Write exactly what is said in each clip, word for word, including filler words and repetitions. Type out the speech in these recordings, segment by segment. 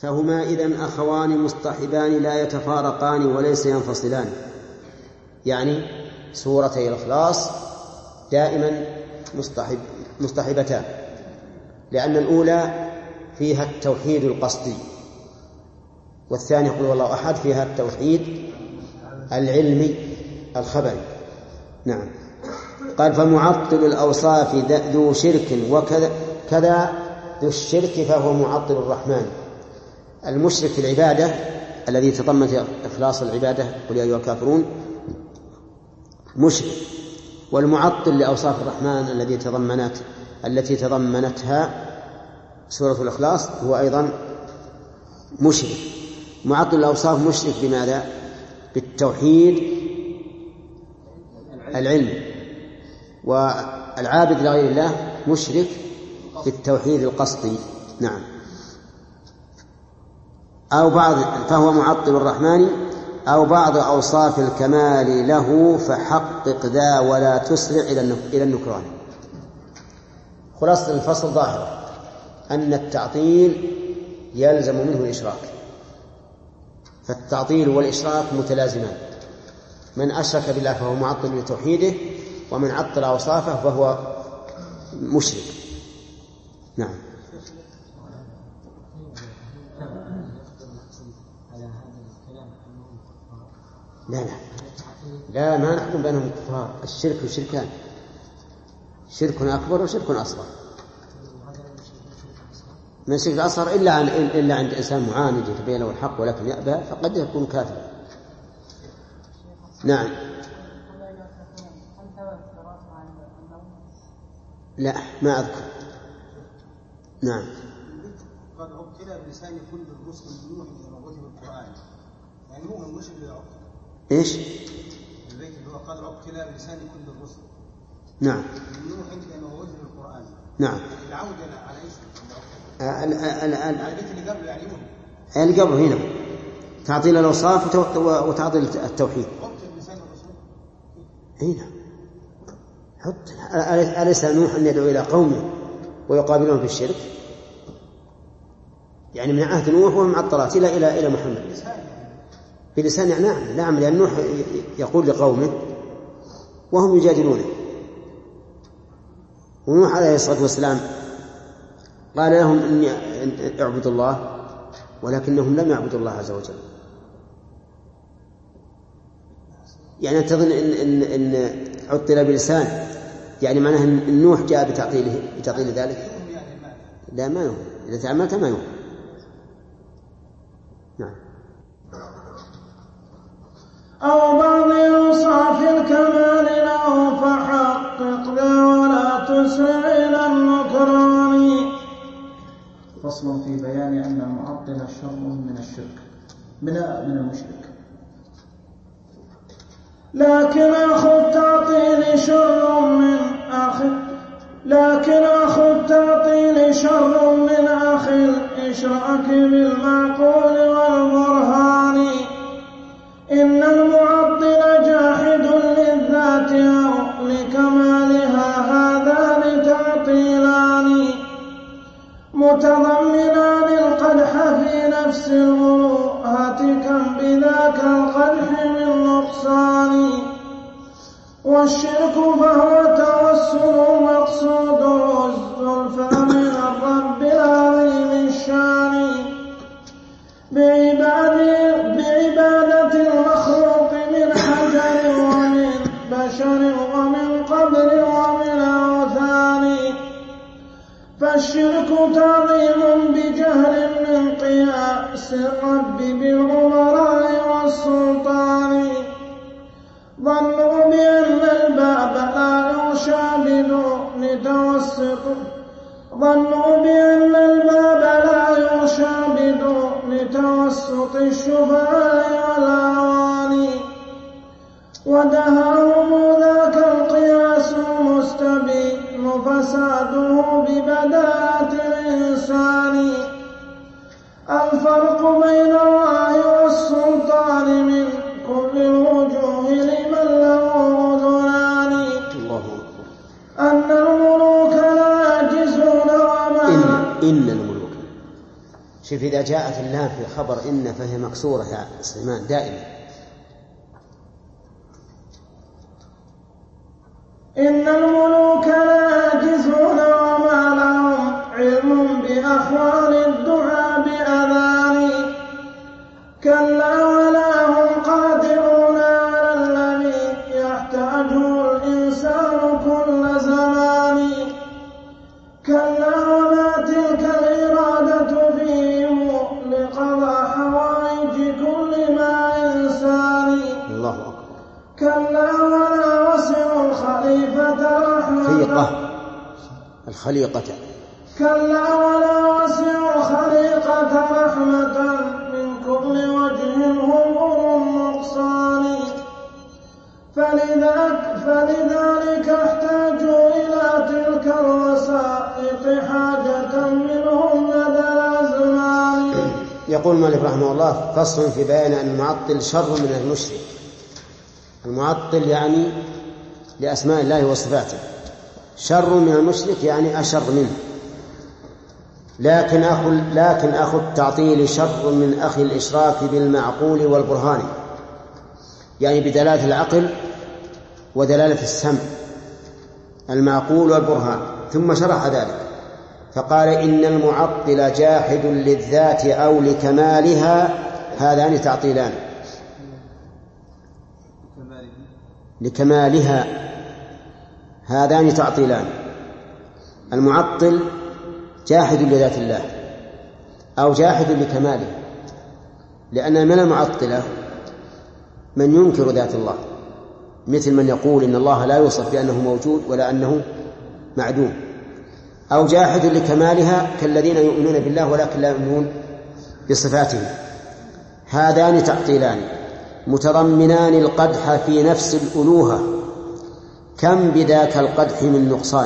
فهما إذن أخوان مصطحبان لا يتفارقان وليس ينفصلان، يعني سورتي الإخلاص دائما مصطحب مصطحبتان، لأن الأولى فيها التوحيد القصدي، والثانية قل هو الله أحد فيها التوحيد العلمي الخبري. نعم. قال فمعطل الأوصاف ذو شرك وكذا كذا ذو الشرك فهو معطل الرحمن. المشرك في العبادة الذي تضمن إخلاص العبادة قل يا أيها الكافرون مشرك، والمعطل لأوصاف الرحمن الذي تضمنت التي تضمنتها سورة الإخلاص هو أيضا مشرك. معطل الأوصاف مشرك بماذا؟ بالتوحيد العلم، والعابد لغير الله مشرك بالتوحيد القصدي. نعم. أو بعض فهو معطل الرحمن أو بعض أوصاف الكمال له فحقق ذا ولا تسرع إلى النكران. خلاصة الفصل ظاهرة أن التعطيل يلزم منه الإشراك، فالتعطيل والإشراك متلازمان، من أشرك بالله فهو معطل لتوحيده، ومن عطل أوصافه فهو مشرك. نعم. لا لا لا ما نحكم بينهم كفار، الشرك والشركان، شرك أكبر وشرك أصغر. من الشرك الأصغر إلا عن إلا عند إنسان معاند يتبين له الحق ولكن يأبى فقد يكون كافرا. نعم. لا ما أذكر. نعم. قد ابتلى بلسان كل الرسل من نوح إلى موته بالقرآن، يعني هو المشرك اللي عقل. إيش؟ البيت اللي هو قد ابتلى بلسان كل الرسل. نعم. من نوح إلى موته بالقرآن. نعم. العودة على إيش؟ ال ال ال البيت اللي قبله يعني اللي قبله هنا تعطيل الأوصاف وتعطيل التوحيد. هنا حط أليس نوح أن يدعو إلى قومه ويقابلون بالشرك؟ يعني من عهد نوح والمعطلات إلى إلى إلى محمد بلسان. نعم نعم، لأن نوح يقول لقومه وهم يجادلونه، ونوح عليه الصلاة والسلام قال لهم إني اعبدوا الله، ولكنهم لم يعبدوا الله عز وجل. يعني تظن إن, إن, إن عطل بلسان يعني معناه أن نوح جاء بتعطيله بتعطيل ذلك؟ لا ما يهم، إذا تعملت ما يهم. نعم. أو بعض أوصاف الكمال له فحقق ذا ولا تسرع إلى النكران. فصل في بيان أن المعطل شر من الشرك من من المشرك. لكن أخو التعطيل شر من أخي لكن أخو التعطيل شر من أخي الإشراك بالمعقول والبرهان. إن المعطل جاحد للذات أو لكمالها، هذان تعطيلان متضمنان القدح في نفس الألوهة، كم بذاك القدح من نقصان. والشرك فهو توسل مقصود الزلفى من الرب العظيم الشان بعبادة المخلوق من حجر ومن بشر ومن قبر ومن أوثان. فالشرك تعظيم بجهل من قياس الرب بالأمراء والسلطان. ظنوا بأن الباب لا يغشى بدون توسط ظنوا بأن الباب لا يغشى بدون توسط الشفعاء والأواني. ودهاهم ذاك القياس مستبين فساده ببداءة الإنسان. الفرق بين الله والسلطان من كل الوجوه لمن له أذنان. أن الملوك لا يعجزون وما إن, إن الملوك شوف إذا جاءت اللام في خبر إن فهي مكسورة يا سليمان دائما. إن الملوك لا يجزون وما لهم علم بأحوال الدعاء بأذان كلا ولا هم قادرون على الذي يحتاجه الإنسان كل زمان كلا وما تلك الإرادة فيهم لقضاء حوائج كل ما إنسان الله أكبر. كلا ولا وسع الخليفة رحمة خليقة الخليقة كلا ولا وسع الخليقة رحمة من كل وجه هم أولو النقصان فلذلك, فلذلك احتاجوا إلى تلك الوسائط حاجة منهم لدى الأزمان. يقول مالك رحمه الله فصل في بيان أن المعطل شر من المشرك. المعطل يعني لأسماء الله وصفاته شر من المشرك يعني أشر منه. لكن أخو, لكن أخو التعطيل شر من أخي الإشراك بالمعقول والبرهان يعني بدلالة العقل ودلالة السمع المعقول والبرهان. ثم شرح ذلك فقال إن المعطل جاحد للذات أو لكمالها هذان تعطيلان لكمالها هذان تعطيلان. المعطل جاحد لذات الله أو جاحد لكماله لأن من المعطلة من ينكر ذات الله مثل من يقول إن الله لا يوصف بأنه موجود ولا أنه معدوم أو جاحد لكمالها كالذين يؤمنون بالله ولكن لا يؤمنون بصفاته. هذان تعطيلان متضمنان القدح في نفس الألوهة كم بذاك القدح من نقصان.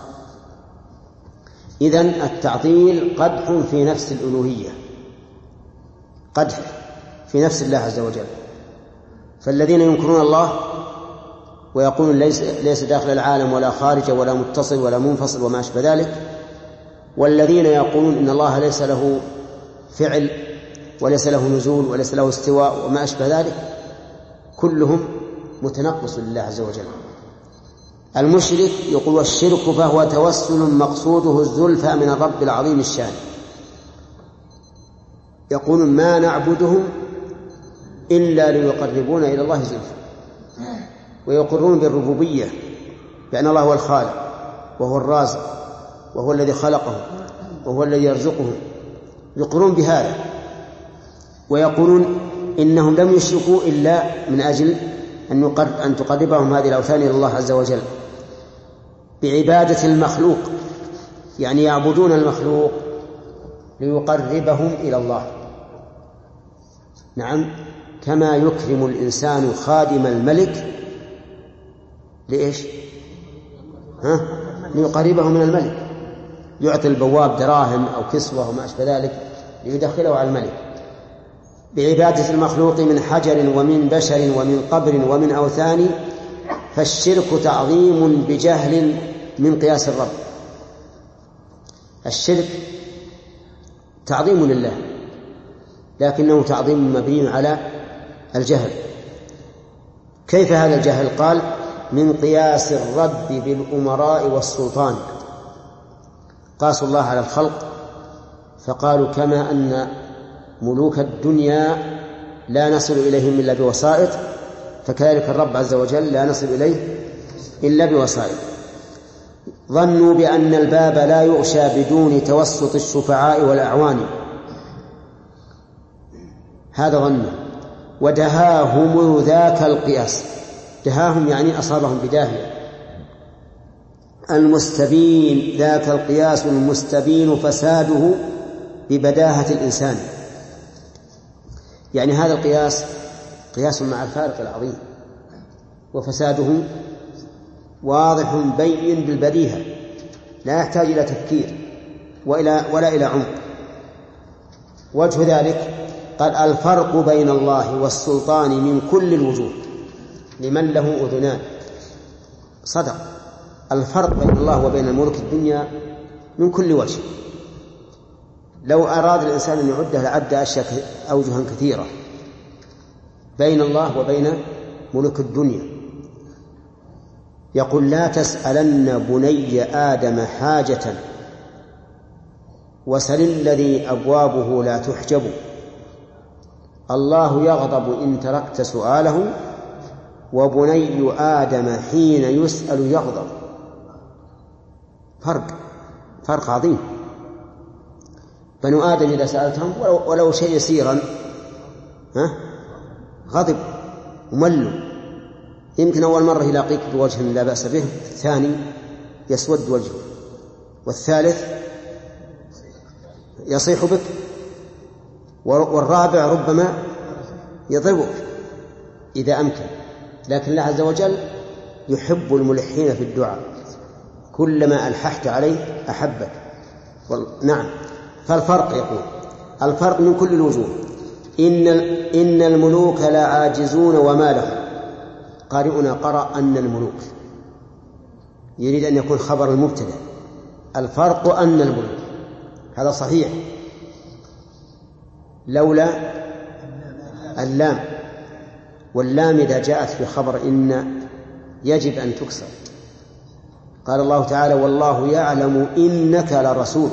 إذن التعطيل قدح في نفس الألوهية قدح في نفس الله عز وجل. فالذين ينكرون الله ويقولون ليس, ليس داخل العالم ولا خارج ولا متصل ولا منفصل وما أشبه ذلك والذين يقولون إن الله ليس له فعل وليس له نزول وليس له استواء وما أشبه ذلك كلهم متنقص لله عز وجل. المشرك يقول والشرك فهو توسل مقصوده الزلفى من الرب العظيم الشان. يقولون ما نعبدهم إلا ليقربونا إلى الله زلفى ويقرون بالربوبية بأن الله هو الخالق وهو الرازق وهو الذي خلقهم وهو الذي يرزقهم يقرون بهذا ويقولون إنهم لم يشركوا إلا من أجل أن تقربهم هذه الأوثان إلى الله عز وجل بعبادة المخلوق يعني يعبدون المخلوق ليقربهم إلى الله. نعم كما يكرم الإنسان خادم الملك لإيش؟ ها؟ ليقربه من الملك يعطي البواب دراهم أو كسوة وما أشبه ذلك ليدخله على الملك. بعبادة المخلوق من حجر ومن بشر ومن قبر ومن أوثان فالشرك تعظيم بجهل من قياس الرب. الشرك تعظيم لله لكنه تعظيم مبني على الجهل. كيف هذا الجهل؟ قال من قياس الرب بالأمراء والسلطان. قاسوا الله على الخلق فقالوا كما أن ملوك الدنيا لا نصل إليهم إلا بوسائط فكذلك الرب عز وجل لا نصل إليه إلا بوسائط. ظنوا بأن الباب لا يغشى بدون توسط الشفعاء والأعوان هذا ظنوا ودهاهم ذاك القياس. دهاهم يعني أصابهم بداهية المستبين ذاك القياس المستبين فساده ببداهة الإنسان يعني هذا القياس قياس مع الفارق العظيم وفساده واضح بين بالبديهة لا يحتاج إلى تفكير وإلى ولا إلى عمق. وجه ذلك قال الفرق بين الله والسلطان من كل الوجوه لمن له أذنان. صدق الفرق بين الله وبين ملك الدنيا من كل وجه لو أراد الإنسان أن يعده لعد أشياء أوجها كثيرة بين الله وبين ملوك الدنيا. يقول لا تسألن بني آدم حاجة وسل الذي أبوابه لا تحجب، الله يغضب إن تركت سؤاله، وبني آدم حين يسأل يغضب. فرق فرق عظيم. بنو آدم إذا سألتهم ولو, ولو شيء يسيرا ها غضب وملوا، يمكن أول مرة يلاقيك بوجه لا بأس به، الثاني يسود وجهه، والثالث يصيح بك، والرابع ربما يضربك إذا أمكن. لكن الله عز وجل يحب الملحين في الدعاء، كلما ألححت عليه أحبك. نعم. فالفرق يقول الفرق من كل الوجوه. إن, إن الملوك لا عاجزون وما لهم. قارئنا قرأ أن الملوك، يريد أن يكون خبر المبتدأ. الفرق أن الملوك، هذا صحيح لولا اللام، واللام إذا جاءت في خبر إن يجب أن تكسر. قال الله تعالى والله يعلم إنك لرسول،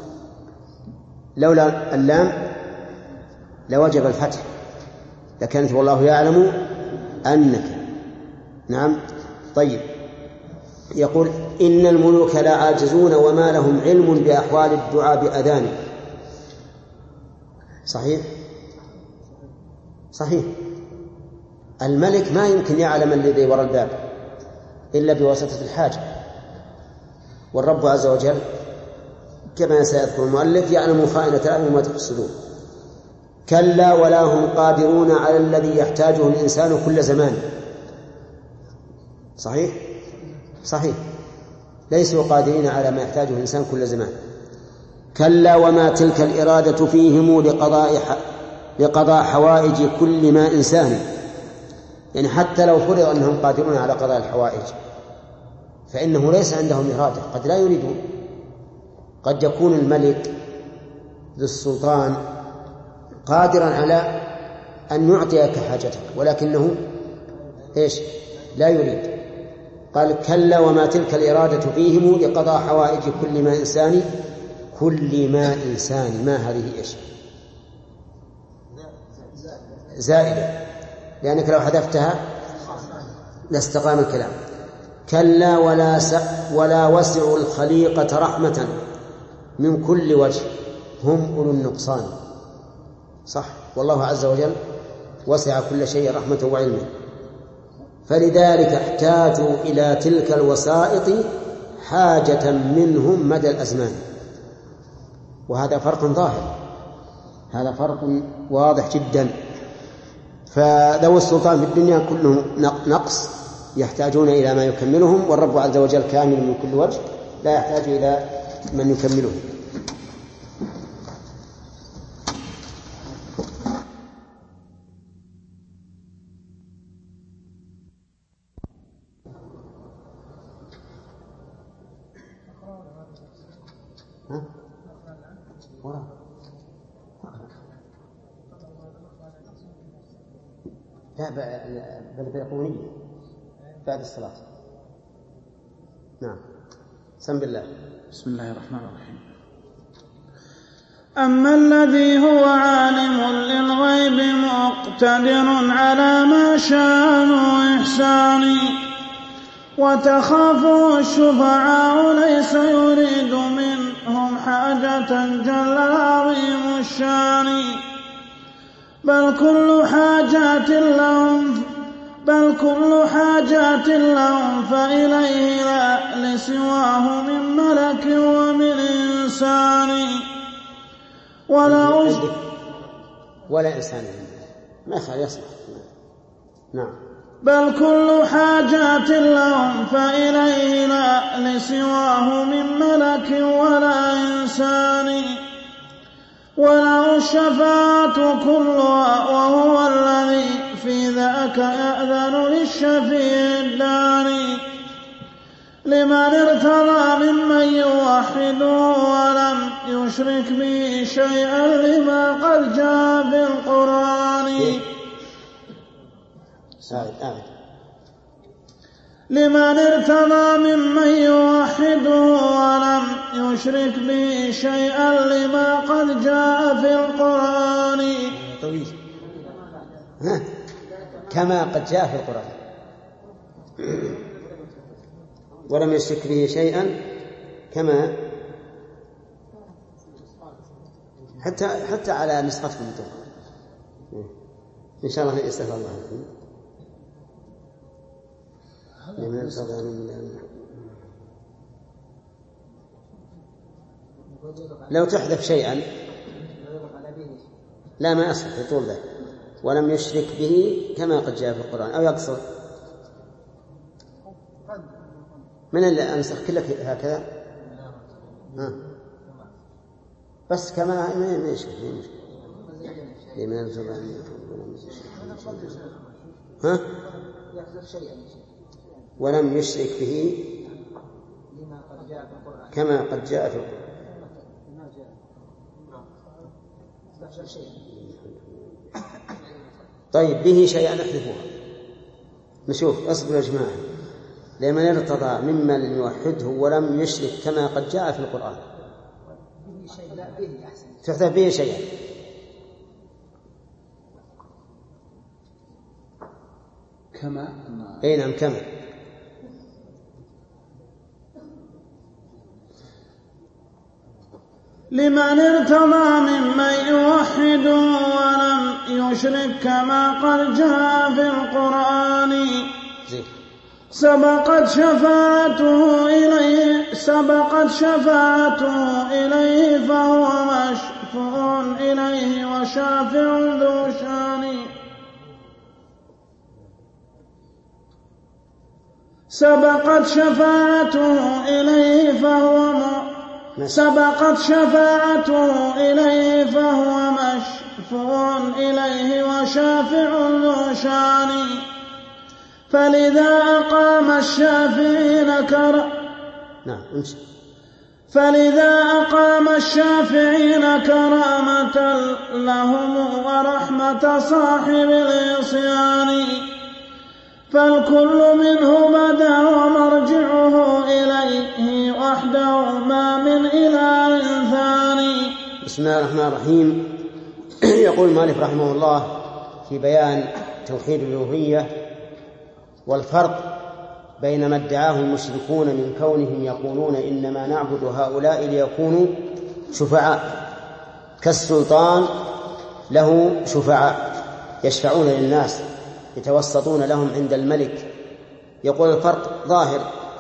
لولا اللام لوجب الفتح، لكانت والله يعلم أنك. نعم. طيب، يقول إن الملوك لا عاجزون وما لهم علم بأحوال الدعاء بأذان. صحيح صحيح. الملك ما يمكن يعلم الذي وراء الباب إلا بواسطة الحاجة، والرب عز وجل كما سيذكر المؤلف يعلم خائنة الأعين وما تخفي الصدور. كلا ولا هم قادرون على الذي يحتاجه الإنسان كل زمان. صحيح صحيح، ليسوا قادرين على ما يحتاجه الإنسان كل زمان. كلا وما تلك الإرادة فيهم لقضاء لقضاء حوائج كل ما إنسان، يعني حتى لو فرض أنهم قادرون على قضاء الحوائج فإنه ليس عندهم إرادة، قد لا يريدون. قد يكون الملك ذو السلطان قادرا على أن يعطيك حاجتك ولكنه إيش لا يريد. قال كلا وما تلك الإرادة فيهم لقضاء حوائج كل ما إنسان. كل ما إنسان، ما هذه إيش؟ زائدة، لأنك لو حذفتها لاستقام الكلام. كلا ولا, ولا وسعوا الخليقة رحمة من كل وجه هم أولو النقصان. صح، والله عز وجل وسع كل شيء رحمة وعلمه، فلذلك احتاجوا إلى تلك الوسائط حاجة منهم مدى الأزمان. وهذا فرق ظاهر، هذا فرق واضح جدا. فذوي السلطان في الدنيا كلهم نقص يحتاجون إلى ما يكملهم، والرب عز وجل كامل من كل وجه لا يحتاج إلى من يكمله. ها؟ ورا. لا بل بيقونية بعد الصلاة. نعم. سم بالله. بسم الله الرحمن الرحيم. أما الذي هو عالم للغيب مقتدر على ما شاء وإحساني، وتخافه الشفعاء ليس يريد منهم حاجة جل عظيم الشان، بل كل حاجات لهم بل كل حاجات لهم فإليه لا لسواه من ملك ومن إنسان. ولا ولا إنسان ما خير يصلح. نعم. بل كل حاجات لهم فإليه لا لسواه من ملك ولا إنسان. وله الشفاعة كلها وهو الذي في ذاك يأذن للشفيع الداني، لمن ارتضى ممن يوحده ولم يشرك به شيئا لما قد جاء في القرآن. لمن ارتضى ممن يوحده ولم يشرك به شيئا لما قد جاء في القرآن. طويل. ها. كما قد جاء في القرآن ولم يشرك به شيئا كما حتى حتى على نسختكم إن شاء الله يستغفر الله لو تحذف شيئا لا ما أصح يطول ذلك ولم يشرك به كما قد جاء في القرآن أو يقصر من اللي أنسخ كلك هكذا ها. بس كما ما يشرك لمن ها ولم يشرك به كما قد جاء في القرآن. طيب به شيئا نحذفوها نشوف اصبروا يا جماعة. لمن ارتضى ممن يوحده ولم يشرك كما قد جاء في القرآن تحذف به شيئا. كما اي نعم كما لمن ارتضى ممن يوحد ولم يشرك كما قد جاء في القرآن. سبقت شفاعته إليه سبقت شفاعته إليه فهو مشفوع إليه وشافع ذو شان. سبقت شفاعته إليه فهو م... سبقت شفاعته إليه فهو مشفوع إليه وشافع ذو شان. فلذا أقام الشافعين كر... نعم. فلذا أقام الشافعين كرامة لهم ورحمة صاحب العصيان. فالكل منه بدا ومرجعه إليه وحده ما من إله ثاني. بسم الله الرحمن الرحيم. يقول المؤلف رحمه الله في بيان توحيد الألوهية والفرق بين ما ادعاه المشركون من كونهم يقولون إنما نعبد هؤلاء ليكونوا شفعاء كالسلطان له شفعاء يشفعون للناس يتوسطون لهم عند الملك. يقول الفرق ظاهر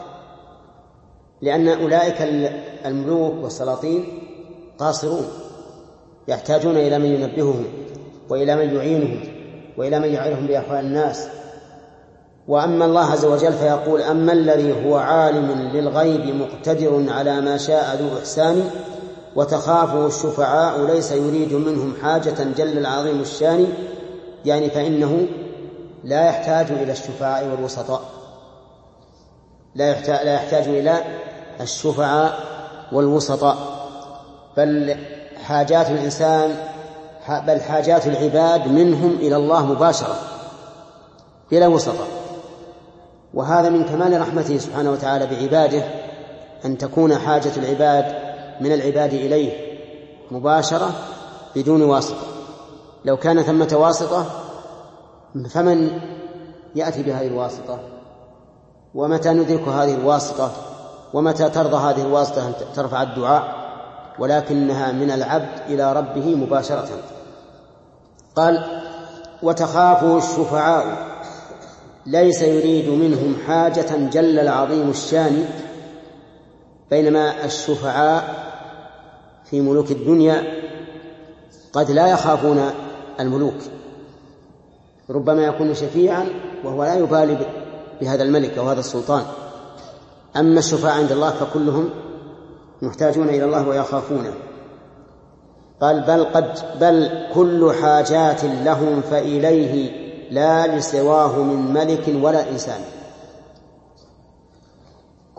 لأن أولئك الملوك والسلاطين قاصرون يحتاجون إلى من ينبههم وإلى من يعينهم وإلى من يعينهم بأحوال الناس. وأما الله عز وجل فيقول أما الذي هو عالم للغيب مقتدر على ما شاء ذو إحسان وتخافه الشفعاء ليس يريد منهم حاجة جل العظيم الشان. يعني فإنه لا يحتاج إلى الشفعاء والوسطاء لا يحتاج, لا يحتاج إلى الشفعاء والوسطاء بل حاجات الإنسان بل حاجات العباد منهم إلى الله مباشرة بلا وسطاء. وهذا من كمال رحمته سبحانه وتعالى بعباده أن تكون حاجة العباد من العباد إليه مباشرة بدون واسطة. لو كان ثمة واسطة فمن يأتي بهذه الواسطة ومتى ندرك هذه الواسطة ومتى ترضى هذه الواسطة أن ترفع الدعاء ولكنها من العبد إلى ربه مباشرة. قال وتخافه الشفعاء ليس يريد منهم حاجة جل العظيم الشان. بينما الشفعاء في ملوك الدنيا قد لا يخافون الملوك ربما يكون شفيعا وهو لا يبالي بهذا الملك أو هذا السلطان. أما الشفعاء عند الله فكلهم محتاجون إلى الله ويخافونه. قال بل, قد بل كل حاجات لهم فإليه لا لسواه من ملك ولا إنسان.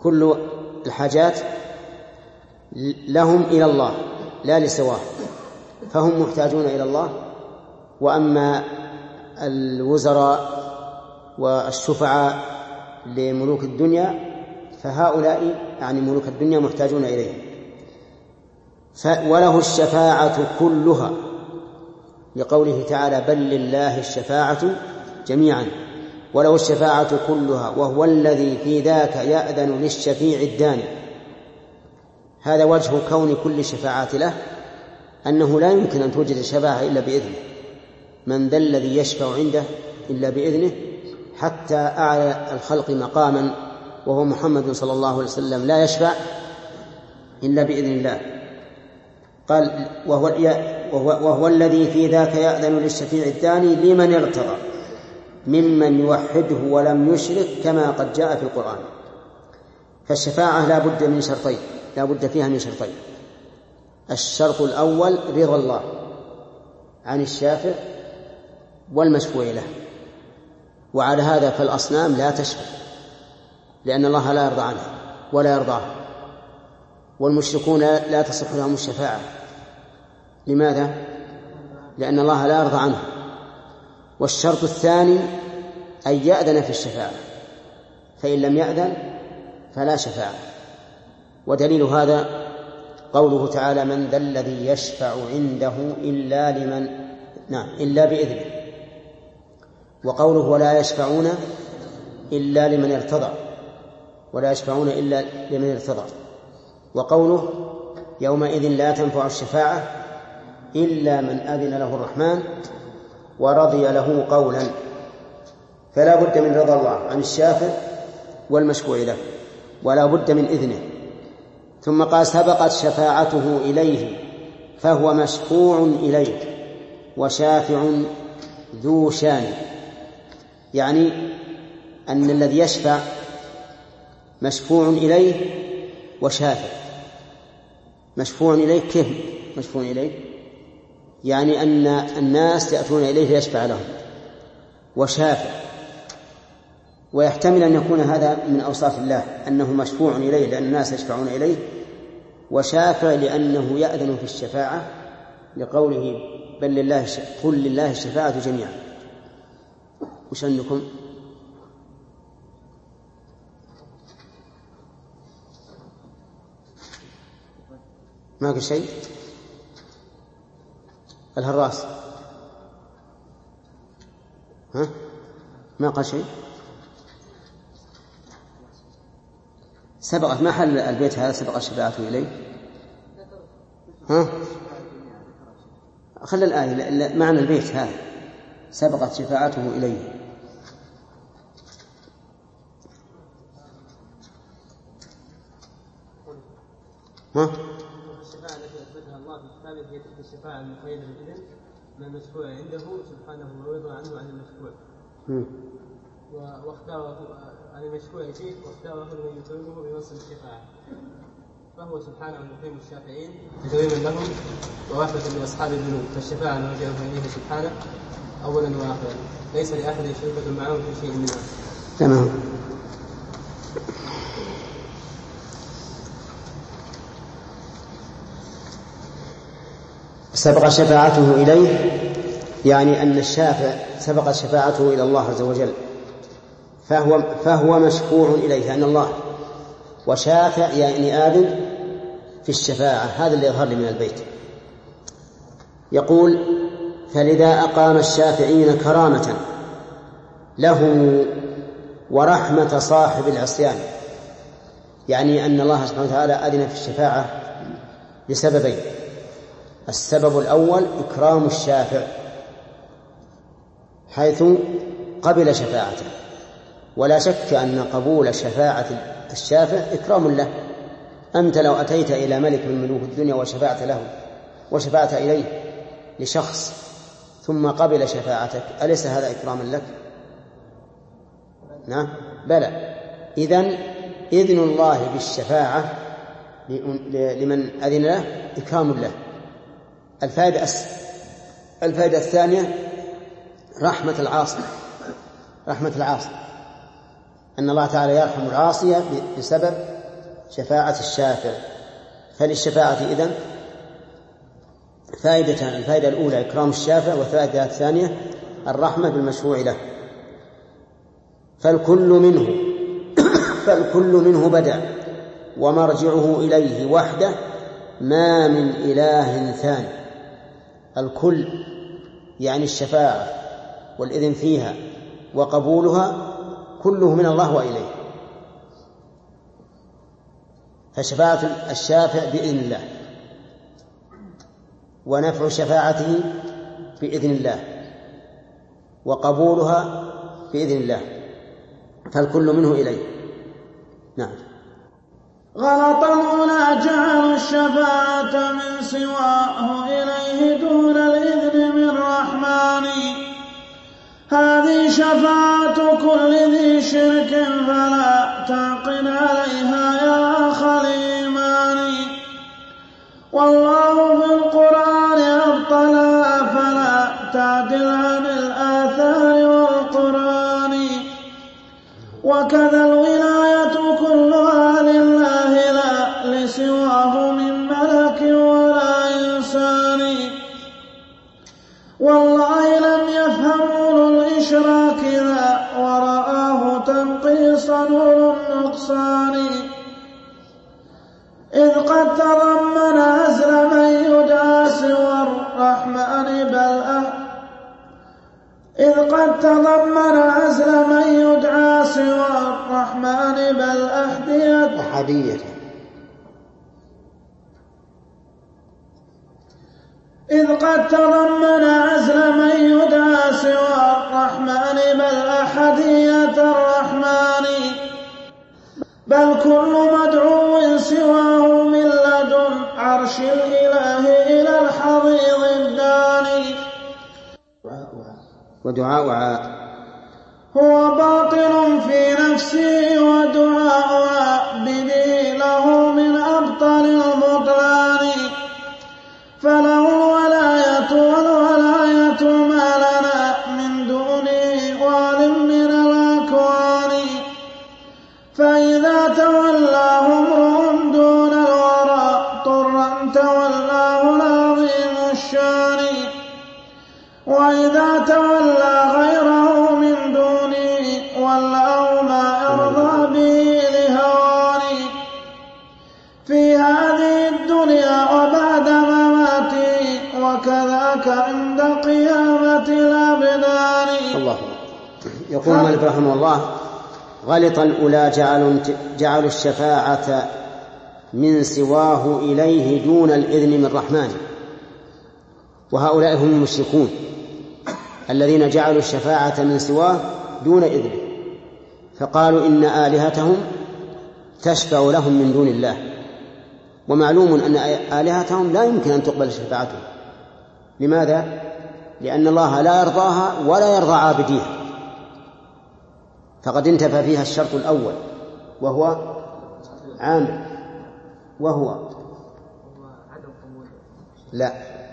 كل الحاجات لهم إلى الله لا لسواه، فهم محتاجون إلى الله. وأما الوزراء والشفعاء لملوك الدنيا فهؤلاء يعني ملوك الدنيا محتاجون إليه. وله الشفاعة كلها لقوله تعالى بل لله الشفاعة جميعا، وله الشفاعة كلها وهو الذي في ذاك يأذن للشفيع الداني. هذا وجه كون كل الشفاعات له، أنه لا يمكن أن توجد الشفاعة إلا بإذنه. من ذا الذي يشفع عنده إلا بإذنه، حتى أعلى الخلق مقاما وهو محمد صلى الله عليه وسلم لا يشفع إلا بإذن الله. قال وهو, وهو, وهو الذي في ذاك يأذن للشفيع الداني لمن ارتضى ممن يوحده ولم يشرك كما قد جاء في القرآن. فالشفاعة لا بد من شرطين، لا بد فيها من شرطين. الشرط الأول رضا الله عن الشافع والمشفوع له، وعلى هذا فالأصنام لا تشفع لأن الله لا يرضى عنها ولا يرضاها، والمشركون لا تصح لهم الشفاعة. لماذا؟ لأن الله لا يرضى عنه. والشرط الثاني أن يأذن في الشفاعة، فإن لم يأذن فلا شفاعة. ودليل هذا قوله تعالى من ذا الذي يشفع عنده إلا لمن نعم إلا بإذنه، وقوله ولا يشفعون إلا لمن ارتضى، ولا يشفعون إلا لمن ارتضى، وقوله يومئذ لا تنفع الشفاعة إلا من أذن له الرحمن ورضي له قولا. فلا بد من رضا الله عن الشافع والمشفوع له، ولا بد من إذنه. ثم قال سبقت شفاعته إليه فهو مشفوع إليه وشافع ذو شان، يعني أن الذي يشفع مشفوع إليه وشافع. مشفوع إليه كيف مشفوع إليه؟ يعني أن الناس يأتون إليه ليشفع لهم، وشافع. ويحتمل أن يكون هذا من أوصاف الله أنه مشفوع إليه لأن الناس يشفعون إليه، وشافع لأنه يأذن في الشفاعة لقوله بل لله قل لله الشفاعة جميعا. وش عندكم؟ ما قال شيء؟ الهراس ها؟ ما قال شيء؟ سبقت محل البيت هذا سبق شفاعته إليه. ها؟ خلى الآية معنى البيت هذا سبقت شفاعته إليه. ها؟ الشفاعة التي أثبتها الله في كتابه هي تلك الشفاعة المقيدة بالإذن من المشفوع عنده سبحانه ورضى عنه عن المشفوع، واختاره عن المشفوع فيه واختاره لمن يكرمه بمنصب الشفاعة، فهو سبحانه يقيم الشافعين تكريما لهم ورحمة لأصحاب الذنوب. فالشفاعة مرجعها إليه سبحانه أولا وآخرا، ليس لأحد شركة معه في شيء منها. تمام. سبق شفاعته إليه يعني أن الشافع سبقت شفاعته إلى الله عز وجل، فهو, فهو مشفوع إليه أن الله، وشافع يعني آذن في الشفاعة. هذا اللي يظهر لي من البيت. يقول فلذا أقام الشافعين كرامة له ورحمة صاحب العصيان، يعني أن الله سبحانه وتعالى أذن في الشفاعة لسببين. السبب الأول إكرام الشافع حيث قبل شفاعته، ولا شك أن قبول شفاعة الشافع إكرام له. أنت لو أتيت إلى ملك من ملوك الدنيا وشفعت له وشفعت إليه لشخص ثم قبل شفاعتك، أليس هذا إكراما لك؟ نعم بلى. إذن إذن الله بالشفاعة لمن أذن له إكرام له. الفائدة الفائدة الثانية رحمة العاصي، رحمة العاصي أن الله تعالى يرحم العاصية بسبب شفاعة الشافع. فللشفاعة إذن فائدتان: الفائدة الأولى إكرام الشافع، والفائدة الثانية الرحمة بالمشروع له. فالكل منه فالكل منه بدأ ومرجعه إليه وحده، ما من إله ثاني. الكل يعني الشفاعة والإذن فيها وقبولها كله من الله وإليه. فشفاعة الشافع بإذن الله، ونفع شفاعته بإذن الله، وقبولها بإذن الله، فالكل منه إليه. نعم. غلط الأولى جعلوا الشفاعة من سواه إليه دون الإذن من الرحمن. هذه شفاعة كل ذي شرك فلا تعقل عليها يا أخ الإيمان. والله في القرآن أبطلها فلا تعدل عن الآثار والقرآن. وكذا الولاية كلها لله لا لسواه من ملك ولا إنسان. والله لم يفهم أولو الإشراك ذا ورآه تنقيصا أولو النقصان. إذ قد تضمن عزل من يدعى سوى الرحمن بل أه إذ قد تضمن عزل من يدعى سوى الرحمن بل أحدية أحدية إذ قد تضمن عزل من يدعى سوى الرحمن بل أحدية الرحمن. بل كل مدعو سواه من لدن عرش الإله إلى الحضيض الداني. ودعاء هو باطل في نفسه ودعاء عبده له من أبطل البطلان. فله الولاية والولاية ما لنا من دونه وال من الأكوان. فإذا تولاه امرؤ دون الورى طرا تولاه العظيم الشان. وإذا تولى غيره من دونه ولاه ما يرضى به لهوان. في هذه الدنيا وبعد مماته وكذاك عند قيامة الأبدان. الله. يقول مالك رحمه الله: غلط الأولى جعلوا, جعلوا الشفاعة من سواه إليه دون الإذن من الرحمن. وهؤلاء هم المشركون الذين جعلوا الشفاعة من سواه دون إذنه، فقالوا إن آلهتهم تشفع لهم من دون الله. ومعلوم أن آلهتهم لا يمكن أن تقبل شفاعتهم. لماذا؟ لأن الله لا يرضاها ولا يرضى عابديها، فقد انتفى فيها الشرط الأول وهو عام، وهو لا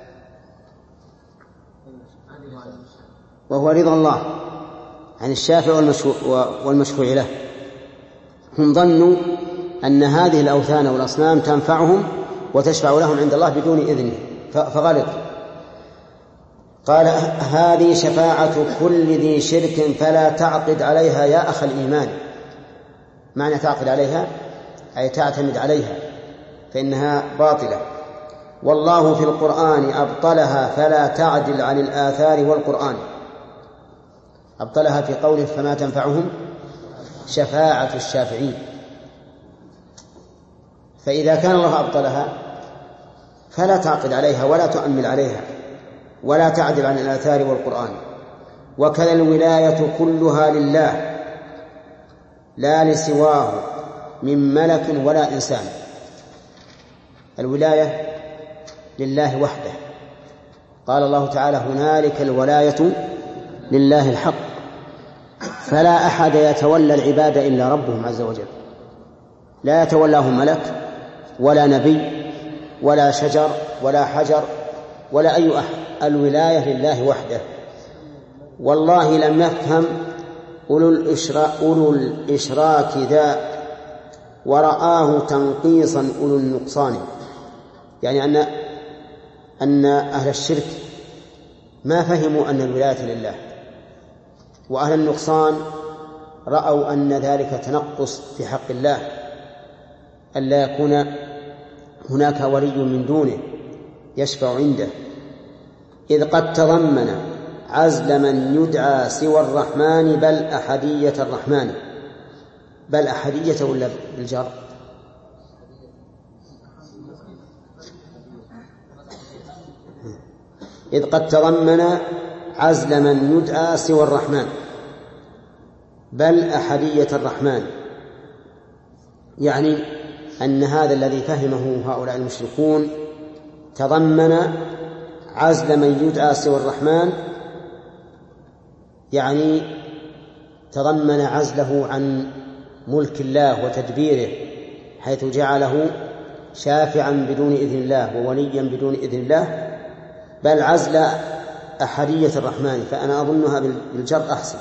وهو رضا الله عن الشافع والمشفوع له. هم ظنوا أن هذه الأوثان والأصنام تنفعهم وتشفع لهم عند الله بدون إذنه، فغلط. قال: هذه شفاعة كل ذي شرك فلا تعقد عليها يا أخ الإيمان. معنى تعقد عليها أي تعتمد عليها، فإنها باطلة. والله في القرآن أبطلها فلا تعدل عن الآثار والقرآن. أبطلها في قوله: فما تنفعهم شفاعة الشافعين. فإذا كان الله أبطلها فلا تعقد عليها ولا تؤمل عليها ولا تعدل عن الآثار والقرآن. وكذا الولاية كلها لله لا لسواه من ملك ولا إنسان. الولاية لله وحده. قال الله تعالى: هنالك الولاية لله الحق. فلا أحد يتولى العباد إلا ربهم عز وجل، لا يتولاهم ملك ولا نبي ولا شجر ولا حجر ولا أي أحد. الولاية لله وحده. والله لم يفهم أولو الإشراك, أولو الإشراك ذا ورآه تنقيصا أولو النقصان، يعني أن أن أهل الشرك ما فهموا أن الولاية لله، وأهل النقصان رأوا أن ذلك تنقص في حق الله، ألا يكون هناك ولي من دونه يشفع عنده، إذ قد تضمن عزل من يدعى سوى الرحمن بل أحدية الرحمن. بل أحدية ولا بالجر؟ إذ قد تضمن عزل من يدعى سوى الرحمن بل أحدية الرحمن، يعني أن هذا الذي فهمه هؤلاء المشركون تضمن عزل من يدعى سوى الرحمن، يعني تضمن عزله عن ملك الله وتدبيره، حيث جعله شافعا بدون إذن الله ووليا بدون إذن الله، بل عزل أحدية الرحمن، فأنا أظنها بالجر أحسن.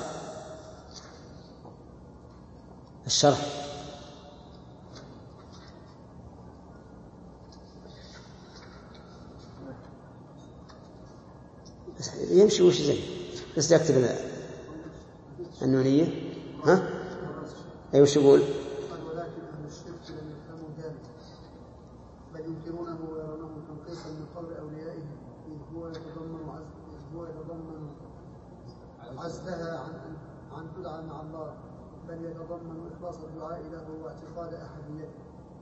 الشرح يمشي وش زي بس يكتب النونية. ها أي وش يقول؟ ولكن أهل الشرك لم يفهموا ذلك بل ينكرونه ويرونه تنقيصا من قول أوليائه، إذ هو يتضمن إذ هو يتضمن عزلها عن عن تدعى مع الله، بل يتضمن إخلاص الدعاء له واعتقاد أحديته.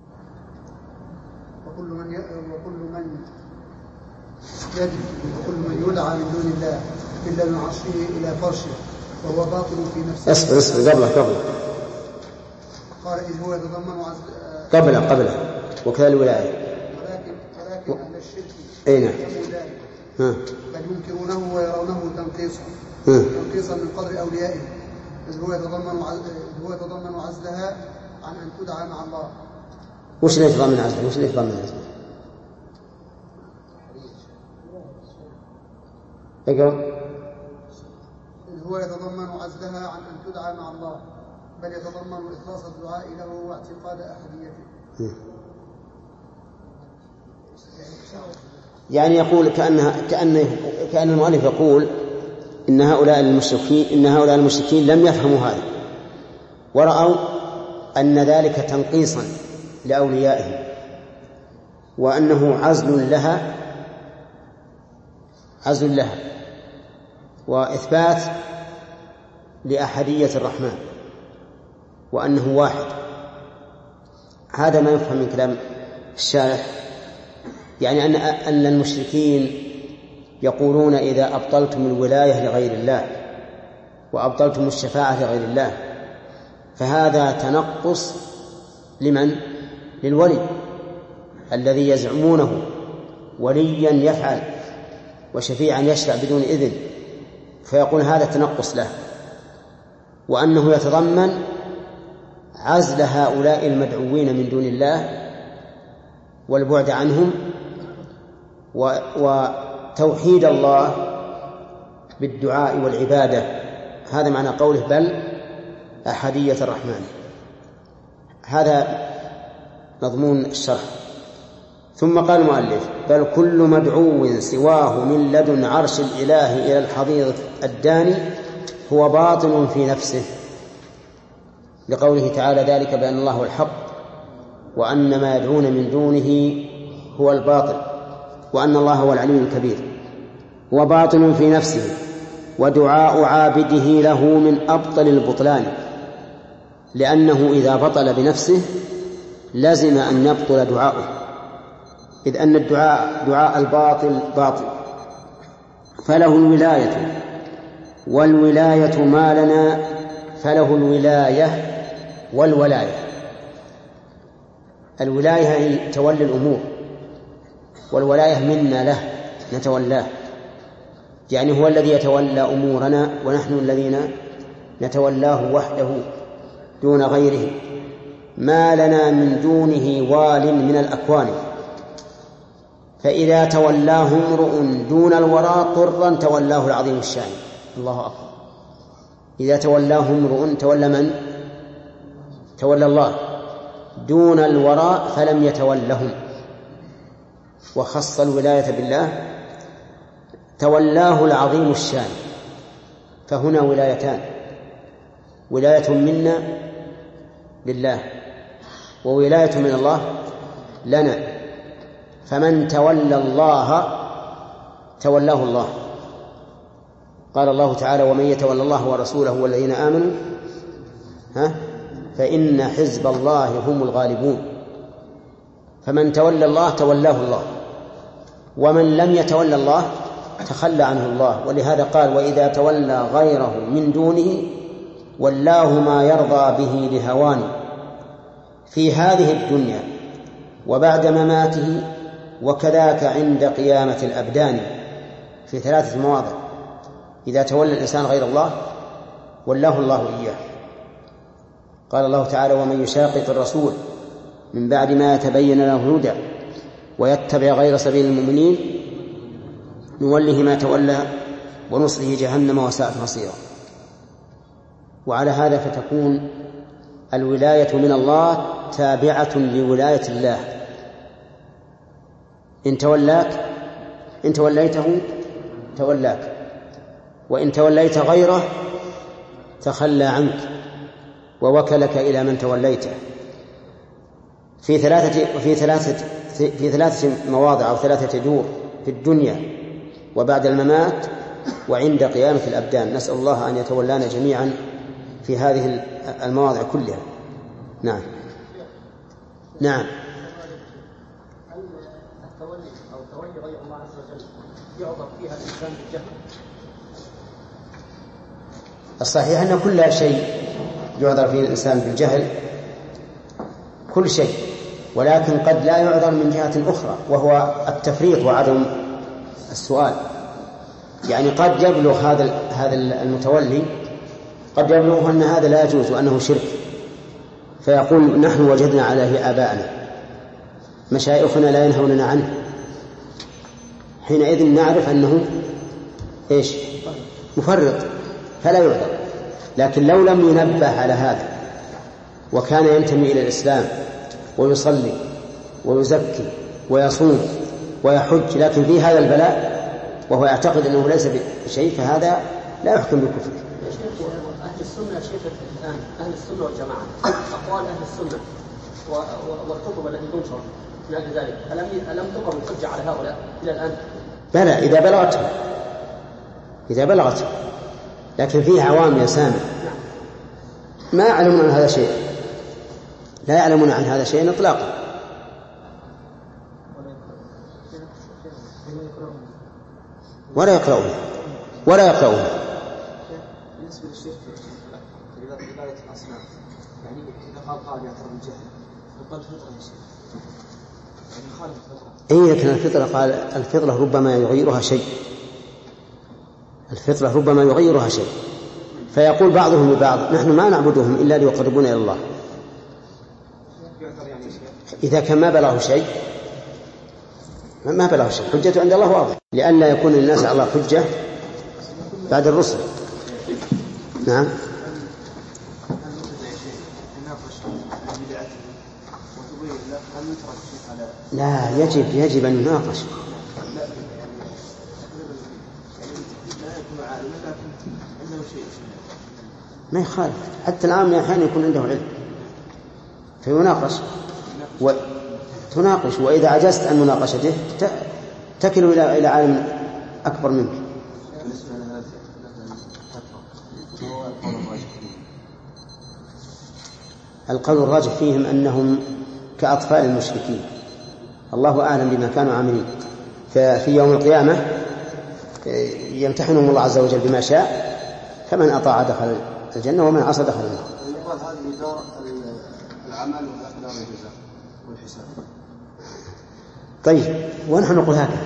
وكل من ي... وكل من يدعو وكل من يدعى من دون الله إلا من عرشه إلى فرشه وهو باطل في نفسه. اصبر اصبر قبله قبله قال إذ هو يتضمن عزل قبله قبله وكذا الولاية. ولكن ولكن أهل الشرك أين ذلك بل ينكرونه ويرونه تنقيصا تنقيصا من قدر أوليائه، إذ هو يتضمن إذ هو يتضمن عزلها عن أن تدعى مع الله. وش اللي يتضمن عزله؟ وش اللي يتضمن عزله؟ اقرأ. إذ هو يتضمن عزلها عن أن تدعى مع الله، بل يتضمن إخلاص الدعاء له واعتقاد أحديته. يعني يقول كأنها كأن كأن المؤلف يقول إن هؤلاء المشركين إن هؤلاء المشركين لم يفهموا هذا، ورأوا أن ذلك تنقيصا لأوليائهم، وأنه عزل لها عزل لها وإثبات لأحدية الرحمن، وأنه واحد. هذا ما يفهم من كلام الشارح، يعني أن أن المشركين يقولون إذا أبطلتم الولاية لغير الله وأبطلتم الشفاعة لغير الله فهذا تنقص لمن؟ للولي الذي يزعمونه وليا يفعل وشفيعا يشفع بدون إذن، فيقول هذا تنقص له، وأنه يتضمن عزل هؤلاء المدعوين من دون الله والبعد عنهم وتوحيد الله بالدعاء والعبادة. هذا معنى قوله بل أحدية الرحمن. هذا مضمون الشرح. ثم قال المؤلف بل كل مدعو سواه من لدن عرش الإله إلى الحضيض الداني هو باطل في نفسه، لقوله تعالى ذلك بأن الله هو الحق وأن ما يدعون من دونه هو الباطل وأن الله هو العلي الكبير. وباطل في نفسه، ودعاء عابده له من أبطل البطلان، لأنه إذا بطل بنفسه لازم أن يبطل دعاؤه، إذ أن الدعاء دعاء الباطل باطل. فله الولاية، والولاية ما لنا فله الولاية والولاية. الولاية هي تولي الأمور، والولاية منا له نتولاه، يعني هو الذي يتولى أمورنا ونحن الذين نتولاه وحده دون غيره. ما لنا من دونه وال من الأكوان، فإذا تولاه امرؤ دون الورى طرا تولاه العظيم الشان. الله أكبر. إذا تولاه امرؤ تولى من؟ تولى الله. دون الوراء فلم يتولهم، وخص الولاية بالله تولاه العظيم الشان. فهنا ولايتان: ولاية منا لله، وولاية من الله لنا. فمن تولى الله تولاه الله. قال الله تعالى: ومن يتولى الله ورسوله والذين آمنوا ها فإن حزب الله هم الغالبون. فمن تولى الله تولاه الله، ومن لم يتولى الله تخلى عنه الله. ولهذا قال: وإذا تولى غيره من دونه ولاه ما يرضى به لهوانه في هذه الدنيا وبعد مماته، وكذاك عند قيامة الأبدان. في ثلاثة مواضع: إذا تولى الإنسان غير الله ولاه الله إياه. قال الله تعالى: ومن يشاقق الرسول من بعد ما يتبين له الهدى ويتبع غير سبيل المؤمنين نوله ما تولى ونصله جهنم وساءت مصيرا. وعلى هذا فتكون الولاية من الله تابعة لولاية الله. إن تولاك إن توليته تولاك، وإن توليت غيره تخلى عنك ووكلك إلى من توليته. في ثلاثة في ثلاثة في ثلاثة مواضع أو ثلاثة دور: في الدنيا وبعد الممات وعند قيامة الأبدان. نسأل الله أن يتولانا جميعا في هذه المواضع كلها. نعم نعم. هل التولي أو تولي غير الله عز وجل يعذر فيها الإنسان بالجهل؟ الصحيح أن كل شيء يعذر فيه الإنسان بالجهل، كل شيء، ولكن قد لا يعذر من جهة أخرى، وهو التفريط وعدم السؤال. يعني قد يبلغ هذا هذا المتولي قد يبلغ أن هذا لا يجوز وأنه شرك، فيقول: نحن وجدنا عليه آباءنا، مشايخنا لا ينهوننا عنه. حينئذ نعرف أنه إيش؟ مفرط، فلا يعذر. لكن لو لم ينبه على هذا وكان ينتمي إلى الإسلام ويصلي ويزكي ويصوم ويحج، لكن في هذا البلاء وهو يعتقد أنه ليس بشيء، فهذا لا يحكم بالكفر. أهل السنة شيخ الآن أهل السنة والجماعة أقوال أهل السنة والكتب التي تنشر من أجل ذلك، ألم ألم تقم الحجة على هؤلاء إلى الآن؟ بلى، إذا بلغتهم إذا بلغتهم لكن فيه عوام يا سامع ما يعلمون عن هذا شيء، لا يعلمون عن هذا شيء إطلاقا. ولا يقرؤون ولا يقرؤون. بالنسبة للشرك في عبادة الأصنام، يعني إذا قال قال يعترف بالجهل يقال فطرة يا شيخ، يعني خالف الفطرة. إيه، لكن الفطرة قال الفطرة ربما يغيرها شيء، الفطرة ربما يغيرها شيء، فيقول بعضهم لبعض: نحن ما نعبدهم إلا ليقربونا إلى الله. إذا كان ما بلغه شيء ما بلغه شيء، حجته عند الله واضح، لئلا يكون الناس على الله حجة بعد الرسل. نعم. لا، يجب يجب أن يناقش. ما يخالف، حتى العام أحيانا يكون عنده علم فيناقش وتناقش، وإذا عجزت عن مناقشته تكل إلى إلى عالم أكبر منك. القول الراجح فيهم أنهم كأطفال المشركين، الله أعلم بما كانوا عاملين. ففي يوم القيامة يمتحنهم الله عز وجل بما شاء، فمن أطاع دخل الجنة ومن عصى دخل النار. يقال هذه دار العمل ولا دار الجزاء والحساب؟ طيب، ونحن نقول هكذا،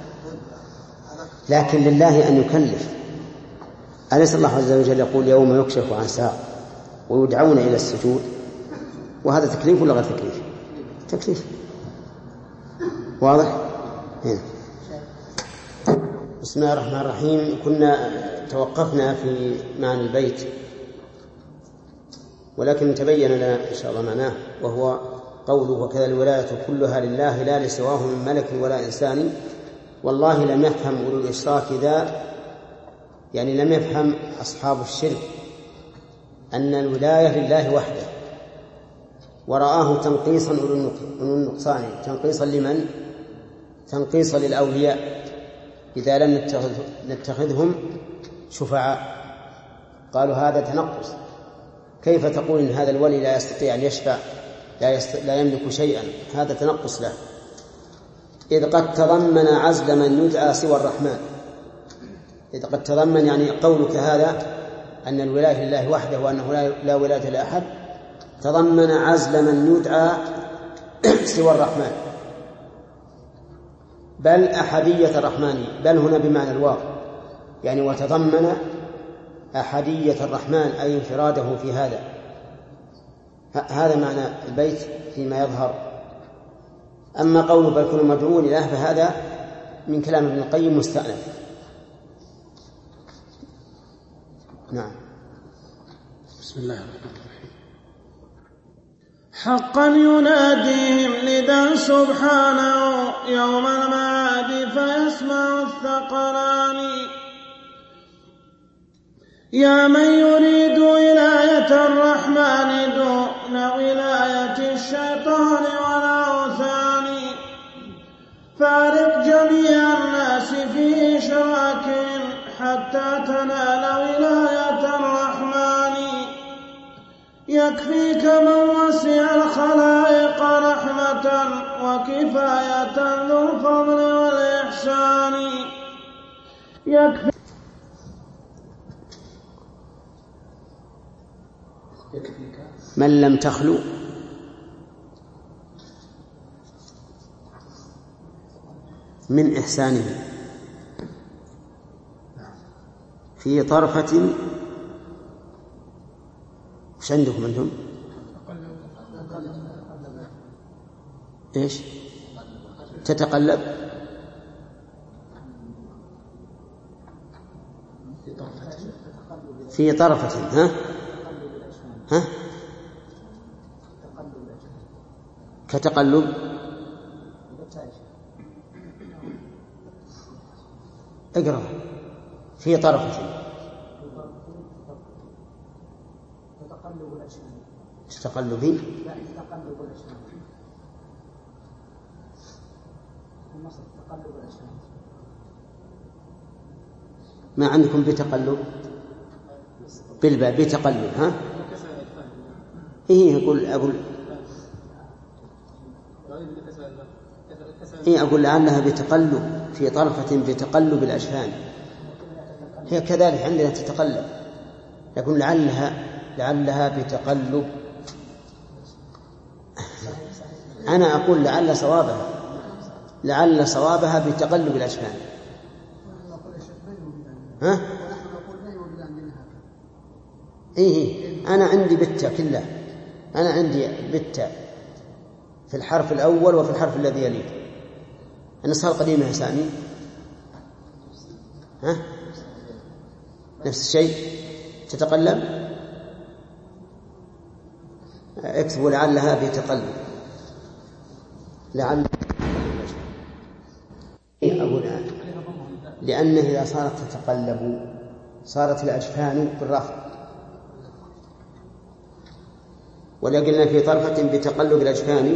لكن لله أن يكلف. أليس الله عز وجل يقول: يوم يكشف عن ساق ويدعون إلى السجود؟ وهذا تكليف ولا غير تكليف؟ تكليف واضح. هنا. بسم الله الرحمن الرحيم. كنا توقفنا في معنى البيت ولكن تبين لنا إن شاء الله معناه، وهو قوله وكذا الولاية كلها لله لا لسواه من ملك ولا إنسان. والله لم يفهم أولو الإشراك ذا، يعني لم يفهم أصحاب الشرك أن الولاية لله وحده، ورآه تنقيصا أولو النقصان. تنقيصا لمن؟ تنقيصا للأولياء إذا لم نتخذهم شفعاء. قالوا هذا تنقص، كيف تقول إن هذا الولي لا يستطيع أن يشفع، لا, يست... لا يملك شيئا؟ هذا تنقص له، إذ قد تضمن عزل من يدعى سوى الرحمن. إذ قد تضمن يعني قولك هذا أن الولاية لله وحده وأنه لا ولاية لأحد، تضمن عزل من يدعى سوى الرحمن، بل أحدية الرحمن، بل هنا بمعنى الواو يعني وتضمن أحدية الرحمن أي انفراده في هذا. هذا معنى البيت فيما يظهر. أما قوله بل كل مدعون إله فهذا من كلام ابن القيم مستأنف. نعم. بسم الله الرحمن الرحيم. حقا يناديهم لذا سبحانه يوم المعاد فيسمع الثقلان. يا من يريد ولاية الرحمن دون ولاية الشيطان والأوثان، فارق جميع الناس في إشراكهم حتى تنال ولاية الرحمن. يكفيك من وسع الخلائق رحمة وكفاية ذو الفضل والإحسان. يكفي من لم تخلو من إحسانه في طرفة. وش عندكم أنتم؟ إيش؟ تتقلب في طرفة. ها؟ ها؟ كتقلب. اقرأ في طرفة. تتقلب الأشياء. تتقلبي؟ لا تتقلب الأشياء. النص تتقلب الأشياء. ما عندكم بتقلب؟ بالباء بتقلب. ها؟ إيه أقول أقول إيه أقول لعلها بتقلب في طرفة بتقلب الأجفان. هي كذلك عندنا تتقلب، لكن لعلها لعلها بتقلب. أنا أقول لعل صوابها لعل صوابها بتقلب الأجفان. ها؟ إيه أنا عندي بالتاء كلها، أنا عندي بالتاء في الحرف الأول وفي الحرف الذي يليه. النسخة القديمة يا سامي ها؟ نفس الشيء تتقلب. اكتبوا لعلها بتقلب، لعل أقول لأنه إذا صارت تتقلب صارت الأجفان بالرفع، ولكن في طرفة بتقلب الأجفان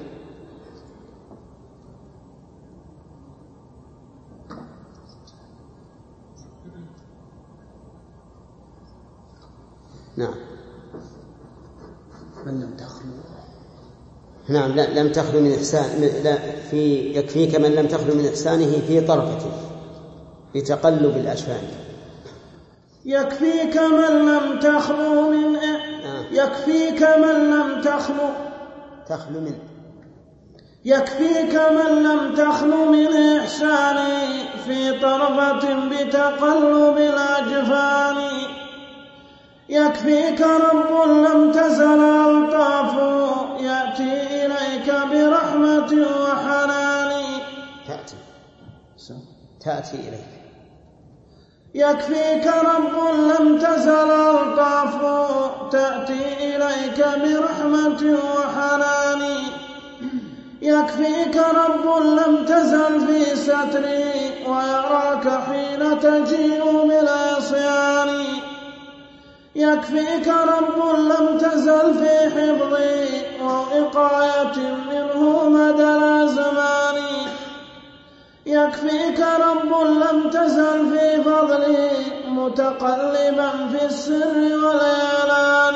نعم. من لم تخلو نعم لا لم تخلو من إحسان لا في يكفيك من لم تخلو من إحسانه في طرفة بتقلب الأجفان. يكفيك من لم تخلو من آه. يكفيك من لم تخلو تخلو من يكفيك من لم تخلو من إحسانه في طرفة بتقلب الأجفان. يكفيك رب لم تزل ألطافه يأتي إليك برحمة وحنان. تأتي تأتي إليك يكفيك رب لم تزل ألطاف تأتي إليك برحمة وحنان. يكفيك رب لم تزل في ستري ويراك حين تجيء بالعصيان. يكفيك رب لم تزل في حفظي ووقاية منه مدى الأزمان. يكفيك رب لم تزل في فضلي متقلبا في السر والإعلان.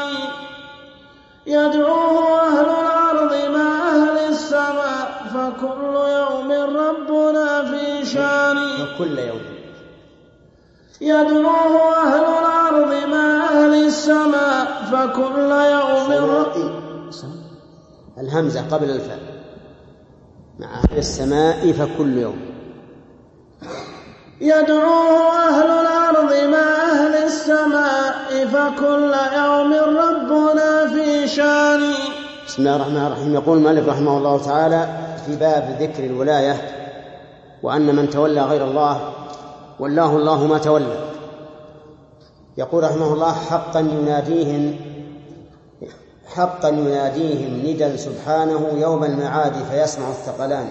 يدعوه أهل الأرض مع أهل السماء فكل يوم ربنا في شان. فكل يوم يدعوه أهل الأرض مع أهل السماء فكل يوم رب. الهمزة قبل الفاء مع أهل السماء فكل يوم. يدعوه أهل الأرض مع أهل السماء فكل يوم ربنا في شان. بسم الله الرحمن الرحيم. يقول المؤلف رحمه الله تعالى في باب ذكر الولاية وأن من تولى غير الله والله الله ما تولى. يقول رحمه الله حقا يناديهم حقا يناديهم ندى سبحانه يوم المعاد فيسمع الثقلان.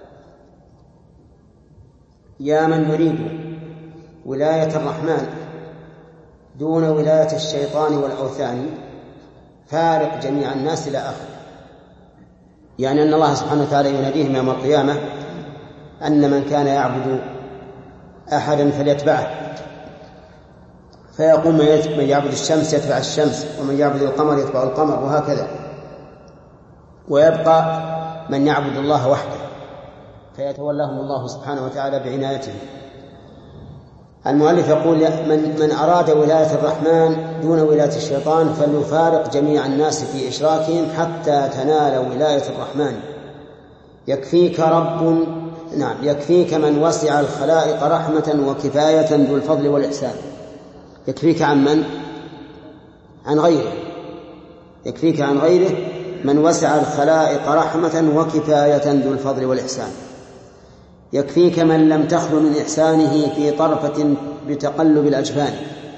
يا من يريد ولاية الرحمن دون ولاية الشيطان والأوثان فارق جميع الناس إلى آخر. يعني أن الله سبحانه وتعالى يناديهم يوم القيامة أن من كان يعبد أحدا فليتبعه، فيقوم من يعبد الشمس يتبع الشمس ومن يعبد القمر يتبع القمر وهكذا، ويبقى من يعبد الله وحده فيتولاهم الله سبحانه وتعالى بعنايته. المؤلف يقول من, من أراد ولاية الرحمن دون ولاية الشيطان فليفارق جميع الناس في إشراكهم حتى تنال ولاية الرحمن. يكفيك رب نعم يكفيك من وسع الخلائق رحمة وكفاية ذو الفضل والإحسان. يكفيك عن من؟ عن غيره. يكفيك عن غيره من وسع الخلائق رحمة وكفاية ذو الفضل والإحسان. يكفيك من لم تخل من إحسانه في طرفة بتقلب الأجفان،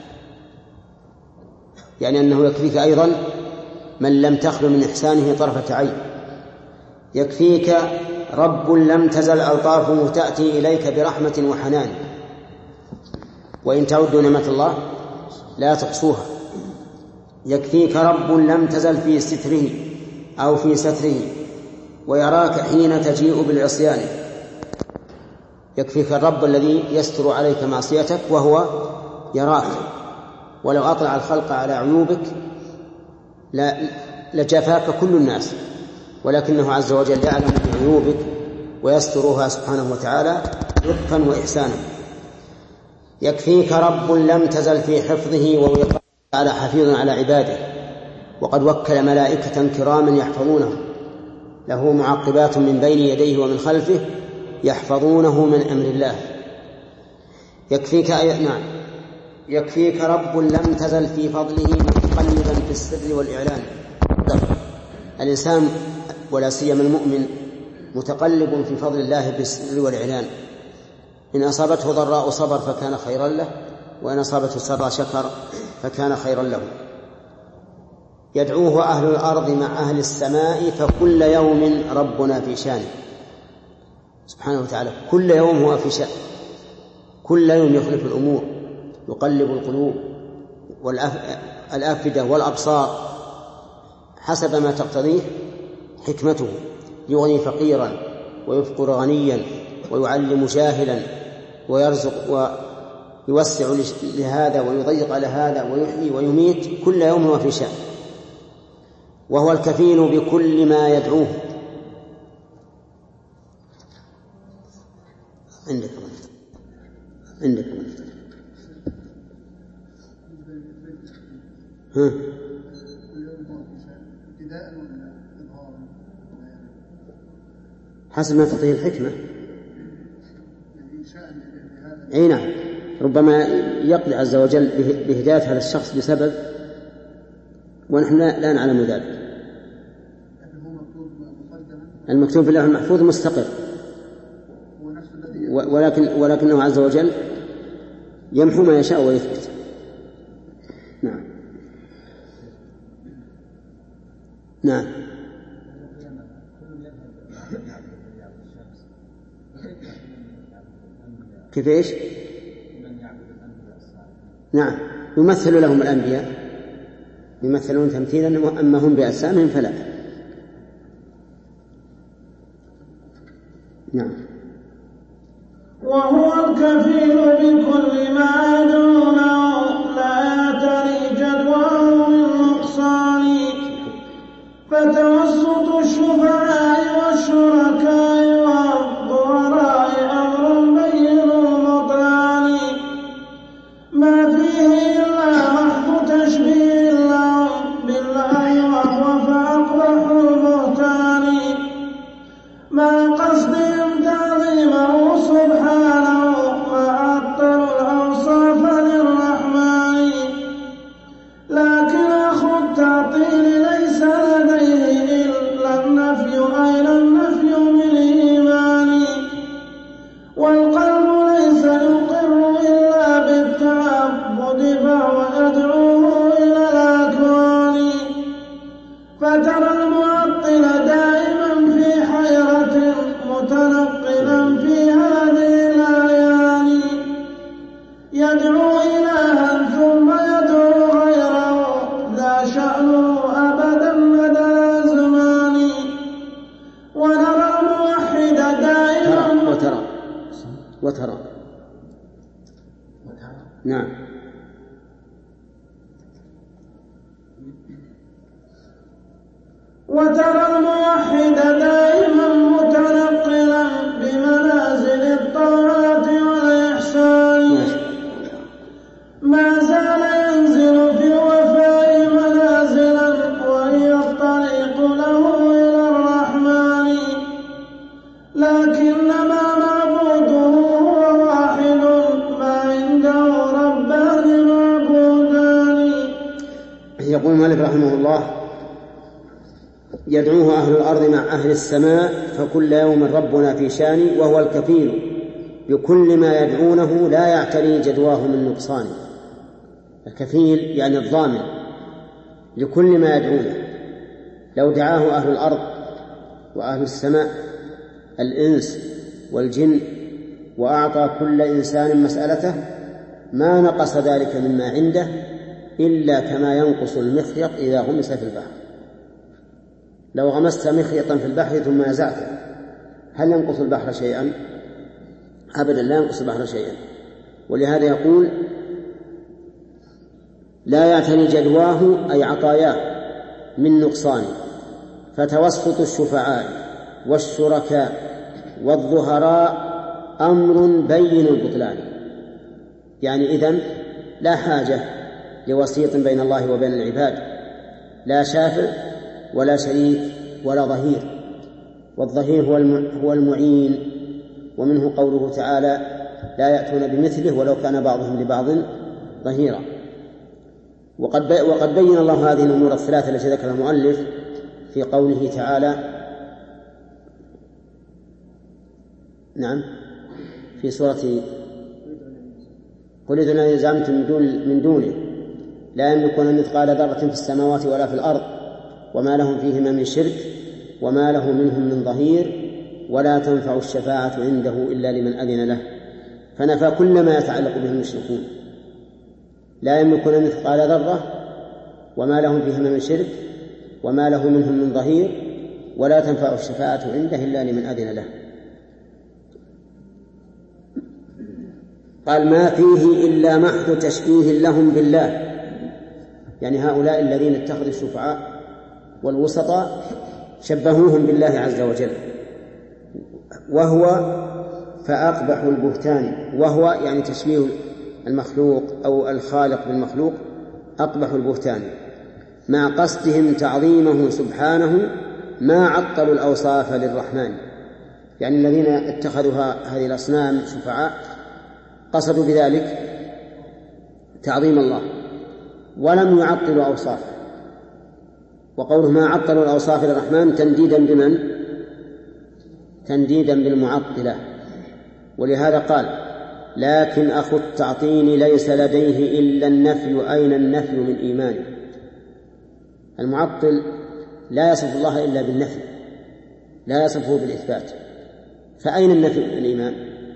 يعني أنه يكفيك أيضا من لم تخل من إحسانه طرفة عين. يكفيك رب لم تزل ألطافه تأتي إليك برحمة وحنان، وإن تعدوا نعمة الله لا تحصوها. يكفيك رب لم تزل في ستره أو في ستره ويراك حين تجيء بالعصيان. يكفيك الرب الذي يستر عليك معصيتك وهو يراك، ولو أطلع الخلق على عيوبك لجفاك كل الناس، ولكنه عز وجل يعلم بعيوبك ويسترها سبحانه وتعالى لطفا وإحسانا. يكفيك رب لم تزل في حفظه ووقاية على حفيظ على عباده، وقد وكل ملائكة كراما يحفظونه له معقبات من بين يديه ومن خلفه يحفظونه من أمر الله. يكفيك أي... نعم يكفيك رب لم تزل في فضله متقلبا في السر والإعلان. الإنسان ولا سيما المؤمن متقلب في فضل الله بالسر والإعلان. إن أصابته ضراء صبر فكان خيرا له، وإن أصابته سراء شكر فكان خيرا له. يدعوه أهل الأرض مع أهل السماء فكل يوم ربنا في شان. سبحانه وتعالى كل يوم هو في شأن، كل يوم يخلف الأمور، يقلب القلوب والأفئدة والأبصار حسب ما تقتضيه حكمته. يغني فقيرا ويفقر غنيا ويعلم جاهلا ويرزق ويوسع لهذا ويضيق على هذا ويحيي ويميت. كل يوم هو في شأن، وهو الكفيل بكل ما يدعوه. عندك عندك ها حسب ما تقتضيه الحكمة. أي نعم، ربما يقضي عز وجل بهداية هذا الشخص بسبب ونحن لا نعلم ذلك. المكتوب في اللوح المحفوظ مستقر، ولكن ولكنه عز وجل يمحو ما يشاء ويثبت. نعم نعم. كيف إيش؟ نعم يمثل لهم الأنبياء، يمثلون تمثيلا، أما هم بأجسامهم فلا. نعم. وهو الكفيل بكل ما دونه لا يعتري جدواه من نقصان، فتوسط الشفعاء والشركاء والضراء أمر بين البطلان، ما فيه إلا محض تشبيه لهم بالله وهو فأقبح البهتان، ما قصدهم تعظيمه سبحانه وعطلوا الأوصاف للرحمن، لكن أخو التعطيل ليس لديه إلا النفي أين النفي من إيمان، والقلب ليس يقر إلا بالتعبد فهو يدعوه إلى الأكوان، فترى المعطل دائما في حيرة متنقلا في هذه الأعيان، يدعو إلها ثم يدعو غيره ذا شأنه أبدا مدى الأزمان، ونرى الموحد دائما وترى وترى نعم. وترى الموحد دائما متنقلا بمنازل الطاعات والإحسان، ما زال ينزل في الوفاء منازلا وهي الطريق له إلى الرحمن، لكنما معبوده هو واحد ما عنده ربان معبودان. يقول مالك رحمه الله: يدعوه أهل الأرض مع أهل السماء فكل يوم ربنا في شان، وهو الكفيل بكل ما يدعونه لا يعتري جدواه من نقصان. الكفيل يعني الضامن لكل ما يدعونه. لو دعاه أهل الأرض وأهل السماء الإنس والجن وأعطى كل إنسان مسألته ما نقص ذلك مما عنده إلا كما ينقص المخيط إذا غمس في البحر. لو غمست مخيطا في البحر ثم نزعته هل ينقص البحر شيئا؟ أبدا لا ينقص البحر شيئا. ولهذا يقول: لا يعتني جدواه أي عطاياه من نقصان، فتوسط الشفعاء والشركاء والظهراء أمر بين البطلان. يعني إذن لا حاجة لوسيط بين الله وبين العباد، لا شافع ولا شريك ولا ظهير. والظهير هو المعين، ومنه قوله تعالى: لا يأتون بمثله ولو كان بعضهم لبعض ظهيرا. وقد وقد بين الله هذه الأمور الثلاثة التي ذكرها المؤلف في قوله تعالى: نعم في سورة قل ادعوا الذين زعمتم من دونه لا يملكون مثقال ذرة في السماوات ولا في الأرض وما لهم فيهما من شرك وما له منهم من ظهير ولا تنفع الشفاعة عنده إلا لمن أذن له. فنفى كل ما يتعلق به المشركون. لا يملكون مثقال ذرة وما لهم فيهما من شرك وما له منهم من ظهير ولا تنفع الشفاعة عنده إلا لمن أذن له. قال: ما فيه إلا محض تشبيه لهم بالله، يعني هؤلاء الذين اتخذوا الشفعاء والوسطاء شبهوهم بالله عز وجل. وهو فأقبح البهتان، وهو يعني تشبيه المخلوق أو الخالق بالمخلوق، أقبح البهتان، مع قصدهم تعظيمه سبحانه ما عطلوا الأوصاف للرحمن. يعني الذين اتخذوا هذه الأصنام شفعاء قصدوا بذلك تعظيم الله ولم يعطلوا أوصافه. وقوله ما عطلوا الأوصاف للرحمن تنديدا بمن؟ تنديدا بالمعطلة. ولهذا قال: لكن أخو التعطيل ليس لديه إلا النفي. أين النفي من إيمانه؟ المعطل لا يصف الله إلا بالنفي، لا يصفه بالإثبات، فأين النفي من الإيمان؟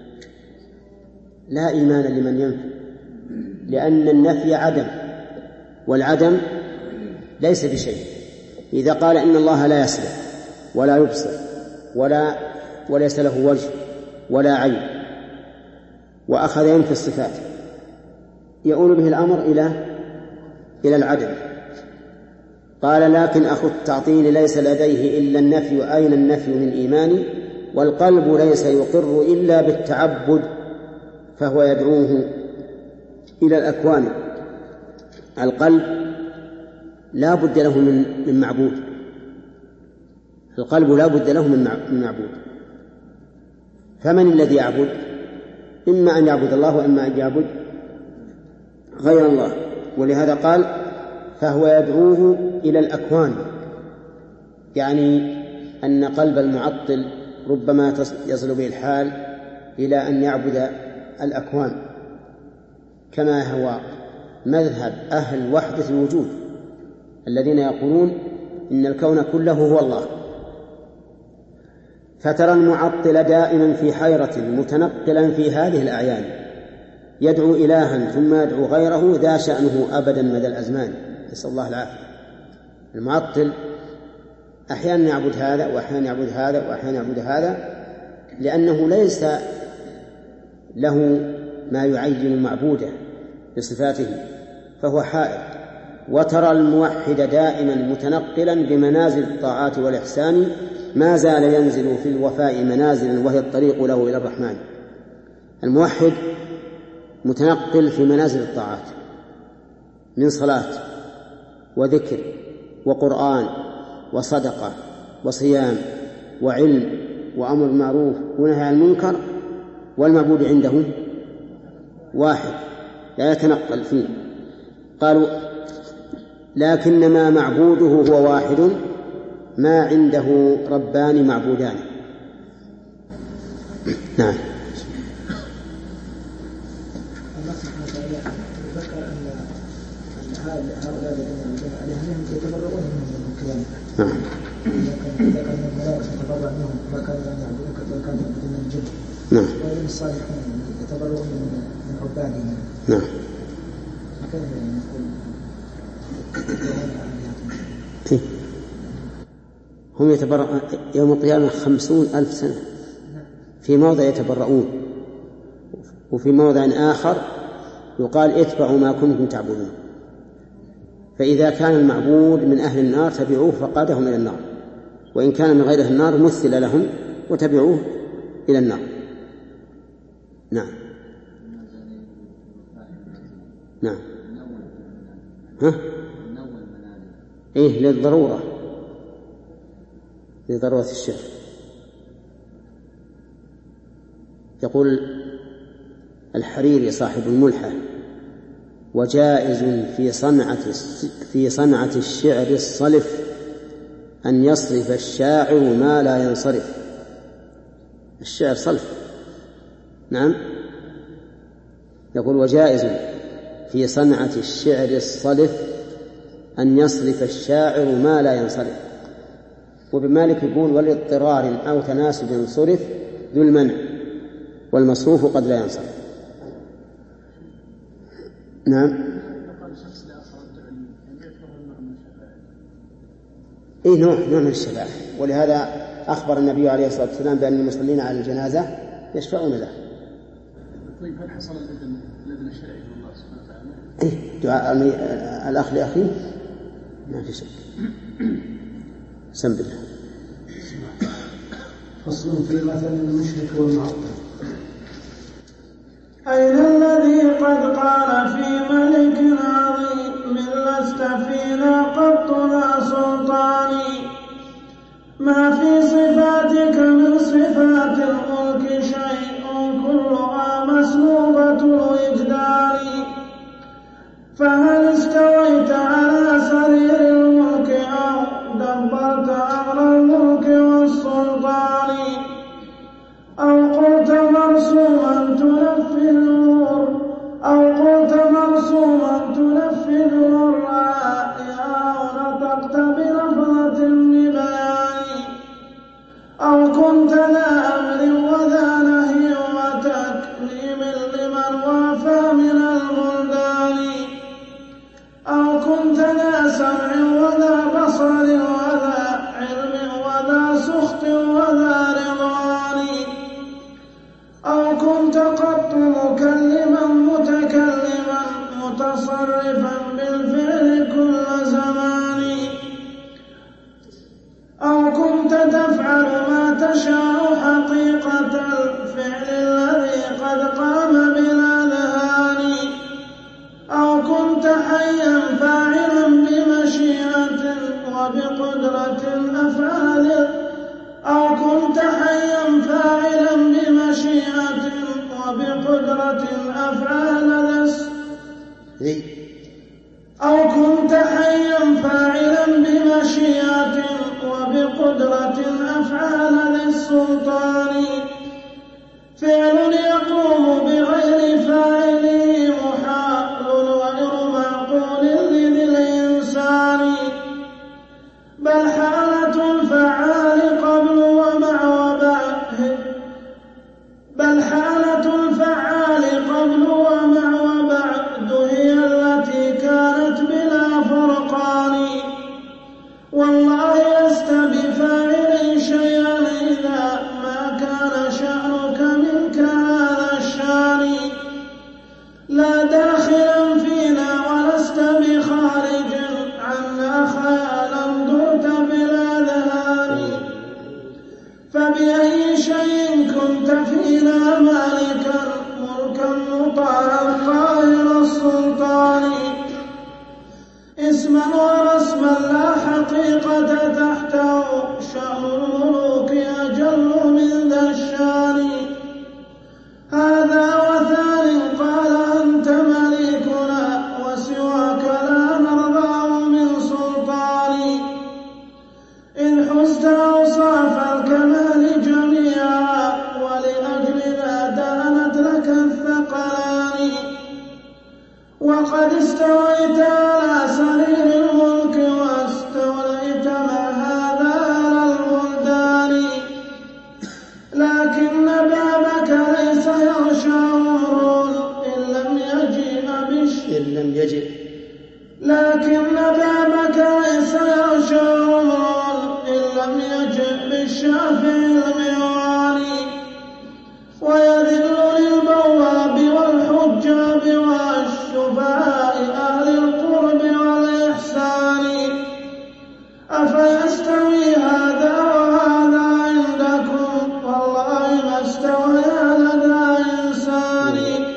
لا إيمان لمن ينفي، لأن النفي عدم، والعدم ليس بشيء. إذا قال إن الله لا يسمع ولا يبصر ولا وليس له وجه ولا عين وأخذ ينفي الصفات يؤول به الأمر إلى إلى العدم. قال لكن أخو التعطيل ليس لديه إلا النفي. أين النفي من إيمانه؟ والقلب ليس يقر إلا بالتعبد، فهو يدعوه إلى الأكوان. القلب لا بد له من من معبود، القلب لا بد له من معبود. فمن الذي يعبد؟ إما أن يعبد الله وإما أن يعبد غير الله. ولهذا قال فهو يدعوه إلى الأكوان، يعني أن قلب المعطل ربما يصل به الحال إلى أن يعبد الأكوان، كما هو مذهب أهل وحدة الوجود الذين يقولون إن الكون كله هو الله. فترى المعطل دائما في حيرة متنقلا في هذه الأعيان، يدعو إلها ثم يدعو غيره ذا شأنه أبدا مدى الأزمان، نسأل الله العافية. المعطل أحيانا يعبد هذا وأحيانا يعبد هذا وأحيانا يعبد هذا، لأنه ليس له ما يعين معبوده بصفاته، فهو حائر. وترى الموحد دائما متنقلا بمنازل الطاعات والإحسان، ما زال ينزل في الوفاء منازلا وهي الطريق له إلى الرحمن. الموحد متنقل في منازل الطاعات من صلاة وذكر وقرآن وصدقة وصيام وعلم وأمر معروف ونهي عن المنكر، والمعبود عنده واحد لا يتنقل فيه. قالوا لكنما معبوده هو واحد، ما عنده ربان معبودان. نعم. ذكر أن هؤلاء الذين عليهم يتبرؤون منهم القيامة. نعم. ذكر أن الملائكة تتبرأ منهم ما كانوا يعبدون كما كانوا يعبدون من الجن. نعم. وإن الصالحون يتبرؤون من عبادهم. نعم. كيف نقول هم يتبرؤون يوم القيامة خمسون ألف سنة في موضع يتبرؤون، وفي موضع آخر يقال اتبعوا ما كنتم تعبدون. فإذا كان المعبود من أهل النار تبعوه فقادهم إلى النار، وإن كان من غير أهل النار مثل لهم وتبعوه إلى النار. نعم. نعم. ها؟ إيه للضرورة، لضرورة الشعر. يقول الحريري صاحب الملحة: وجائز في صنعة في صنعة الشعر الصلف أن يصرف الشاعر ما لا ينصرف. الشعر صلف. نعم. يقول وجائز في صنعة الشعر الصلف أن يصرف الشاعر ما لا ينصرف. وبمالك يقول ولاضطرار أو تناسب صرف ذو المنع، والمصروف قد لا ينصرف. نعم. إيه نوع نوع من الشفاعة، ولهذا أخبر النبي عليه الصلاة والسلام بأن المصلين على الجنازة يشفعون له. طيب هل حصل الإذن الشرعي من الله سبحانه وتعالى؟ إيه دعاء الأخ لأخيه ما في شك. سم بالله. فصل في مثل المشرك والمعطل. أين الذي قد قال في ملك عظيم لست فينا قط لا سلطاني، ما في صفاتك من صفات الملك شيء كلها مسلوبة الوجدان، فهل استويت على سرير الملك أو دبرت أمر الملك والسلطان، أو قلت كنت قط مكلما متكلما متصرفا بالفعل كل زمان أو كنت تفعل ما تشاء حقيقة الفعل الذي قد قام بالأذهان أو كنت حيا فاعلا بمشيئة وبقدرة أفعال أو كنت حيا فاعلا بمشيئة وبقدرة أفعال ذس أو كنت حيا فاعلا بمشيئة وبقدرة أفعال للسلطان فعل يقوم بغير فاعله محال غير معقول لذي الإنسان بل حالة الفعال قبل ومع وبعد بل حالة الفعال قبل ومع وبعد هي التي كانت بلا فرقان والله لست بفاعل شيئا إذا ما كان شأنك منك هذا الشان لا داخلا فينا ولست بخارج عنا خيالا درت بالأذهان فبأي شيء كنت فينا مالكا ملكا مطاعا قاهر السلطان اسما ورسما لا حقيقة تحته شأن الملوك أجل من ذا الشان هذا وثان قال أنت مليكنا وسواك لا نرضى من سلطان إن حزت أوصاف الكمال جميعا ولأجل ذا دانت لك الثقلان وقد استويت على سرير الملك واستوليت مع هذا على البلدان لكن بابك ليس يغشى عمر إن لم يجئ بالشفع إن لم يجئ لكن بابك ليس يغشى عمر إن لم يجئ بالشافع المعوان ويذل للبواب والحجاب والشفعاء أهل القرب والإحسان أفيستوي هذا وهذا عندكم والله ما استوى على ذا إنسان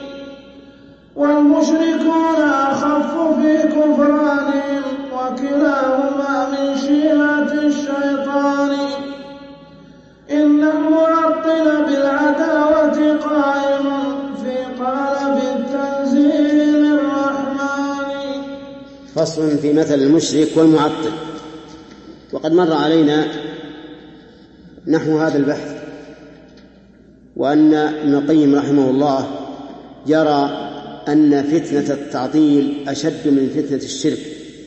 والمشركون أخف في كفرانهم وكلاهما من شيعة الشيطان إن المعطل بالعداوة قائم في قالب التنزيل للرحمن. فصل في مثل المشرك والمعطل. وقد مر علينا نحو هذا البحث وأن ابن القيم رحمه الله يرى أن فتنة التعطيل أشد من فتنة الشرك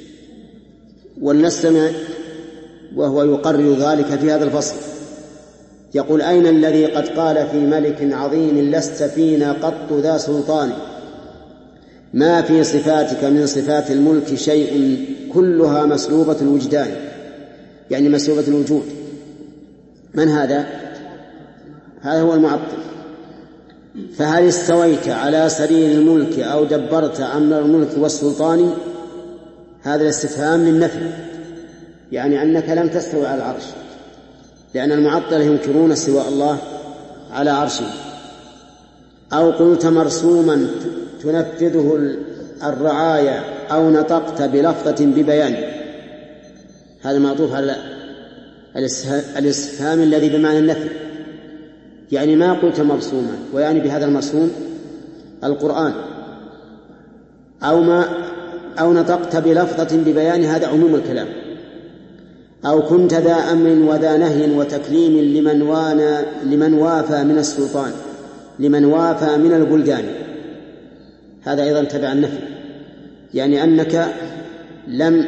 ولنستمع وهو يقرر ذلك في هذا الفصل. يقول أين الذي قد قال في ملك عظيم لست فينا قط ذا سلطان ما في صفاتك من صفات الملك شيء كلها مسلوبة الوجدان يعني مسلوبة الوجود. من هذا؟ هذا هو المعطل. فهل استويت على سرير الملك أو دبرت أمر الملك والسلطان؟ هذا الاستفهام للنفي يعني أنك لم تستوي على العرش لأن المعطلة ينكرون استواء الله على عرشه. أو قلت مرسوما تنفذه الرعايا أو نطقت بلفظة ببيان. هذا معطوف على الاستفهام الذي بمعنى النفي يعني ما قلت مرسوما ويعني بهذا المرسوم القرآن أو ما أو نطقت بلفظة ببيان هذا عموم الكلام. أو كنت ذا أمر وذا نهي وتكليم لمن وانا لمن وافى من السلطان لمن وافى من البلدان. هذا أيضا تبع النفي يعني أنك لم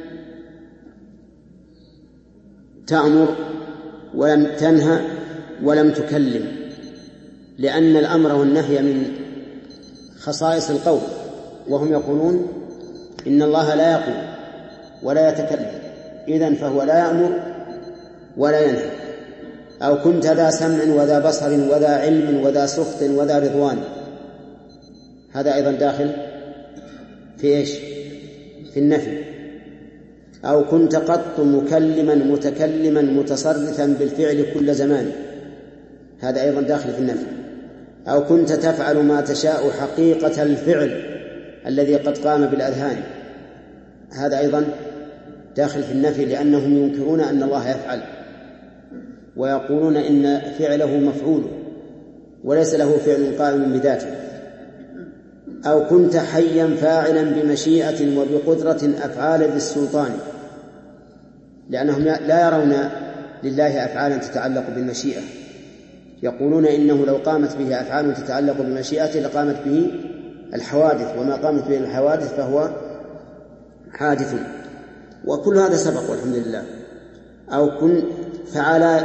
تأمر ولم تنهى ولم تكلم لأن الأمر والنهي من خصائص القول وهم يقولون إن الله لا يقول ولا يتكلم إذن فهو لا يأمر ولا ينهى أو كنت ذا سمع وذا بصر وذا علم وذا سخط وذا رضوان، هذا أيضا داخل في إيش؟ في النفي. أو كنت قط مكلما متكلما متصرفا بالفعل كل زمان، هذا أيضا داخل في النفي. أو كنت تفعل ما تشاء حقيقة الفعل الذي قد قام بالأذهان، هذا أيضا داخل في النفي، لأنهم ينكرون أن الله يفعل ويقولون إن فعله مفعول وليس له فعل قائم بذاته. أو كنت حيا فاعلا بمشيئة وبقدرة أفعال ذي السلطان، لأنهم لا يرون لله أفعالا تتعلق بالمشيئة، يقولون إنه لو قامت به أفعال تتعلق بمشيئته لقامت به الحوادث، وما قامت به الحوادث فهو حادث. وكل هذا سبق والحمد لله. أو كن فعل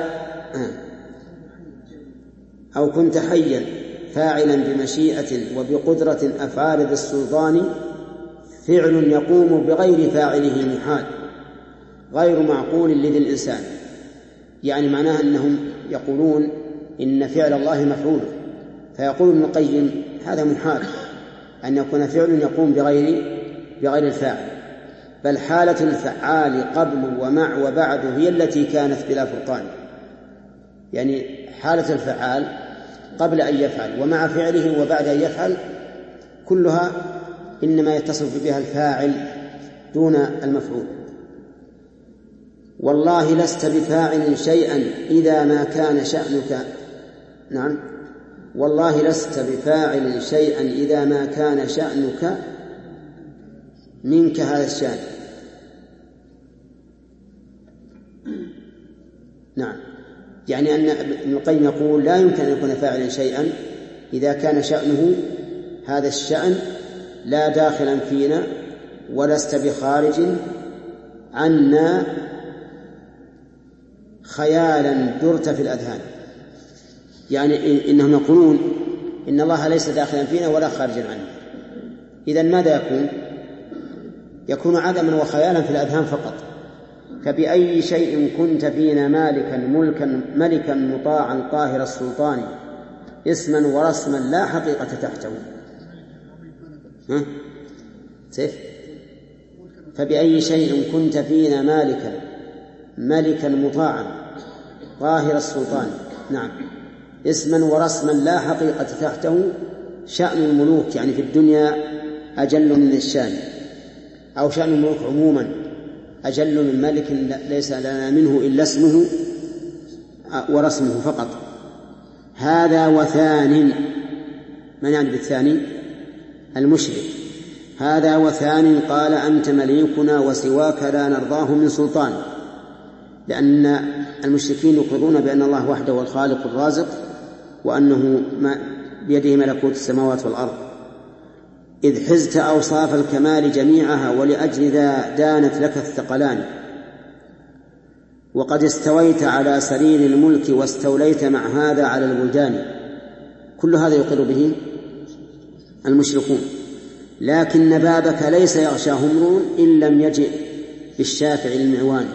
أو كنت حيا فاعلا بمشيئة وبقدرة أفعال ذي السلطان، فعل يقوم بغير فاعله محال غير معقول لذي الإنسان، يعني معناه أنهم يقولون إن فعل الله مفعول، فيقول ابن القيم هذا محال أن يكون فعل يقوم بغير بغير الفاعل، بل حالة الفعال قبل ومع وبعد هي التي كانت بلا فرقان، يعني حالة الفعال قبل أن يفعل ومع فعله وبعد أن يفعل كلها إنما يتصف بها الفاعل دون المفعول. والله لست بفاعل شيئا إذا ما كان شأنك نعم والله لست بفاعل شيئا إذا ما كان شأنك منك هذا الشأن. نعم، يعني أن ابن القيم يقول لا يمكن أن يكون فاعلا شيئا إذا كان شأنه هذا الشأن لا داخلا فينا ولست بخارج عنا خيالا درت في الأذهان. يعني إنهم يقولون إن الله ليس داخلا فينا ولا خارجا عنا، إذن ماذا يكون؟ يكون عدما وخيالا في الأذهان فقط. فبأي شيء كنت فينا مالكا ملكا ملكا مطاعا قاهر السلطان اسما ورسما لا حقيقة تحته. ها؟ سيف فبأي شيء كنت فينا مالكا ملكا مطاعا قاهر السلطان، نعم، اسما ورسما لا حقيقة تحته، شأن الملوك يعني في الدنيا أجل من الشان، أو شأن الملوك عموما أجل من ملك ليس لنا منه إلا اسمه ورسمه فقط. هذا وثان، من يعني بالثاني؟ المشرك. هذا وثان قال أنت مليكنا وسواك لا نرضاه من سلطان، لأن المشركين يقرون بأن الله وحده هو الخالق الرازق وأنه بيده ملكوت السماوات والأرض، إذ حزت أوصاف الكمال جميعها ولأجل ذا دانت لك الثقلان، وقد استويت على سرير الملك واستوليت مع هذا على البلدان. كل هذا يقر به المشركون، لكن بابك ليس يغشاه امرؤ إن لم يجئ بالشافع المعوان.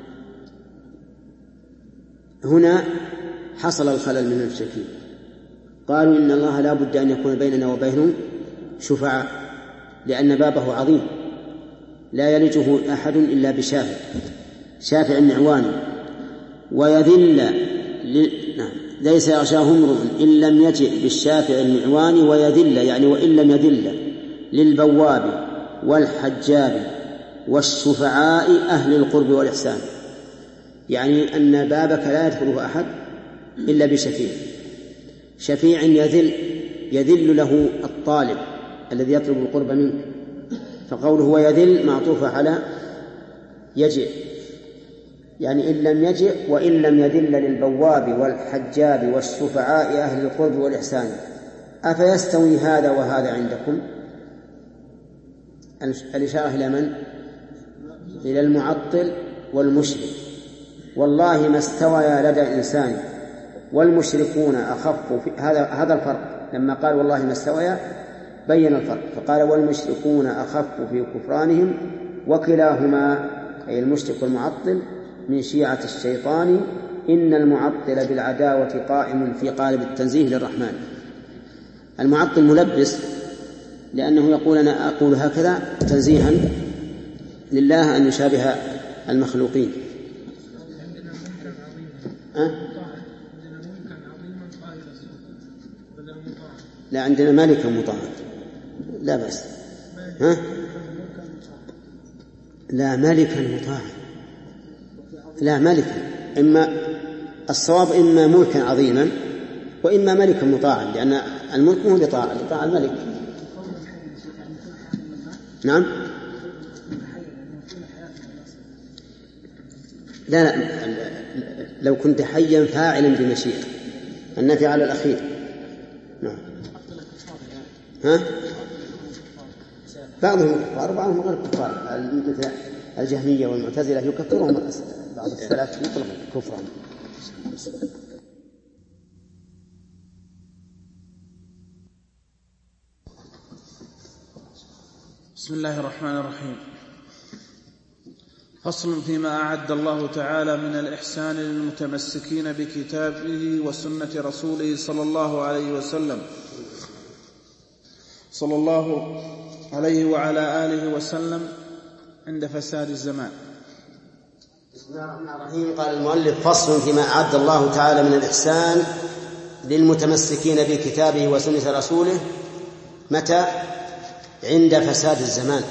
هنا حصل الخلل من المشركين، قالوا إن الله لا بد أن يكون بيننا وبينهم شفعاء، لأن بابه عظيم لا يلجه أحد إلا بشافع شافع المعوان، ويذل ل... نعم. ليس يغشاه امرؤ إن لم يجئ بالشافع المعوان، ويذل يعني وإن لم يذل للبواب والحجاب والشفعاء أهل القرب والإحسان، يعني أن بابك لا يدخله أحد إلا بشفيع، شفيع يذل يذل له الطالب الذي يطلب القرب منك، فقوله ويذل معطوف على يجئ، يعني إن لم يجئ وإن لم يذل للبواب والحجاب والشفعاء أهل القرب والإحسان. أفيستوي هذا وهذا عندكم؟ الإشارة إلى من؟ إلى المعطل والمشرك. والله ما استوى لدى إنسان والمشركون أخف في هذا هذا الفرق. لما قال والله ما استوى بين الفرق، فقال والمشركون أخف في كفرانهم، وكلاهما أي المشرك والمعطل من شيعة الشيطان إن المعطل بالعداوة قائم في قالب التنزيه للرحمن. المعطل ملبس لأنه يقول أنا أقول هكذا تنزيها لله أن يشابه المخلوقين. أه؟ لا عندنا ملكا مطاعا لا بس ها؟ لا ملكا مطاعا لا ملكا، إما الصواب إما ملكا عظيما وإما ملكا مطاعا، لأن الملك هو لطاعة لطاعة الملك. نعم لا لا لو كنت حيا فاعلا بمشيئة، النفي على الأخير. نعم ها؟ بعضهم كفار وبعضهم غير كفار، مثل الجهمية والمعتزلة يكفرهم بعض السلف يطلق كفرهم. بسم الله الرحمن الرحيم. فصل فيما أعد الله تعالى من الإحسان للمتمسكين بكتابه وسنة رسوله صلى الله عليه وسلم صلى الله عليه وعلى آله وسلم عند فساد الزمان. بسم الله الرحمن الرحيم. قال المؤلف فصل فيما أعد الله تعالى من الإحسان للمتمسكين بكتابه وسنة رسوله. متى؟ عند فساد الزمان،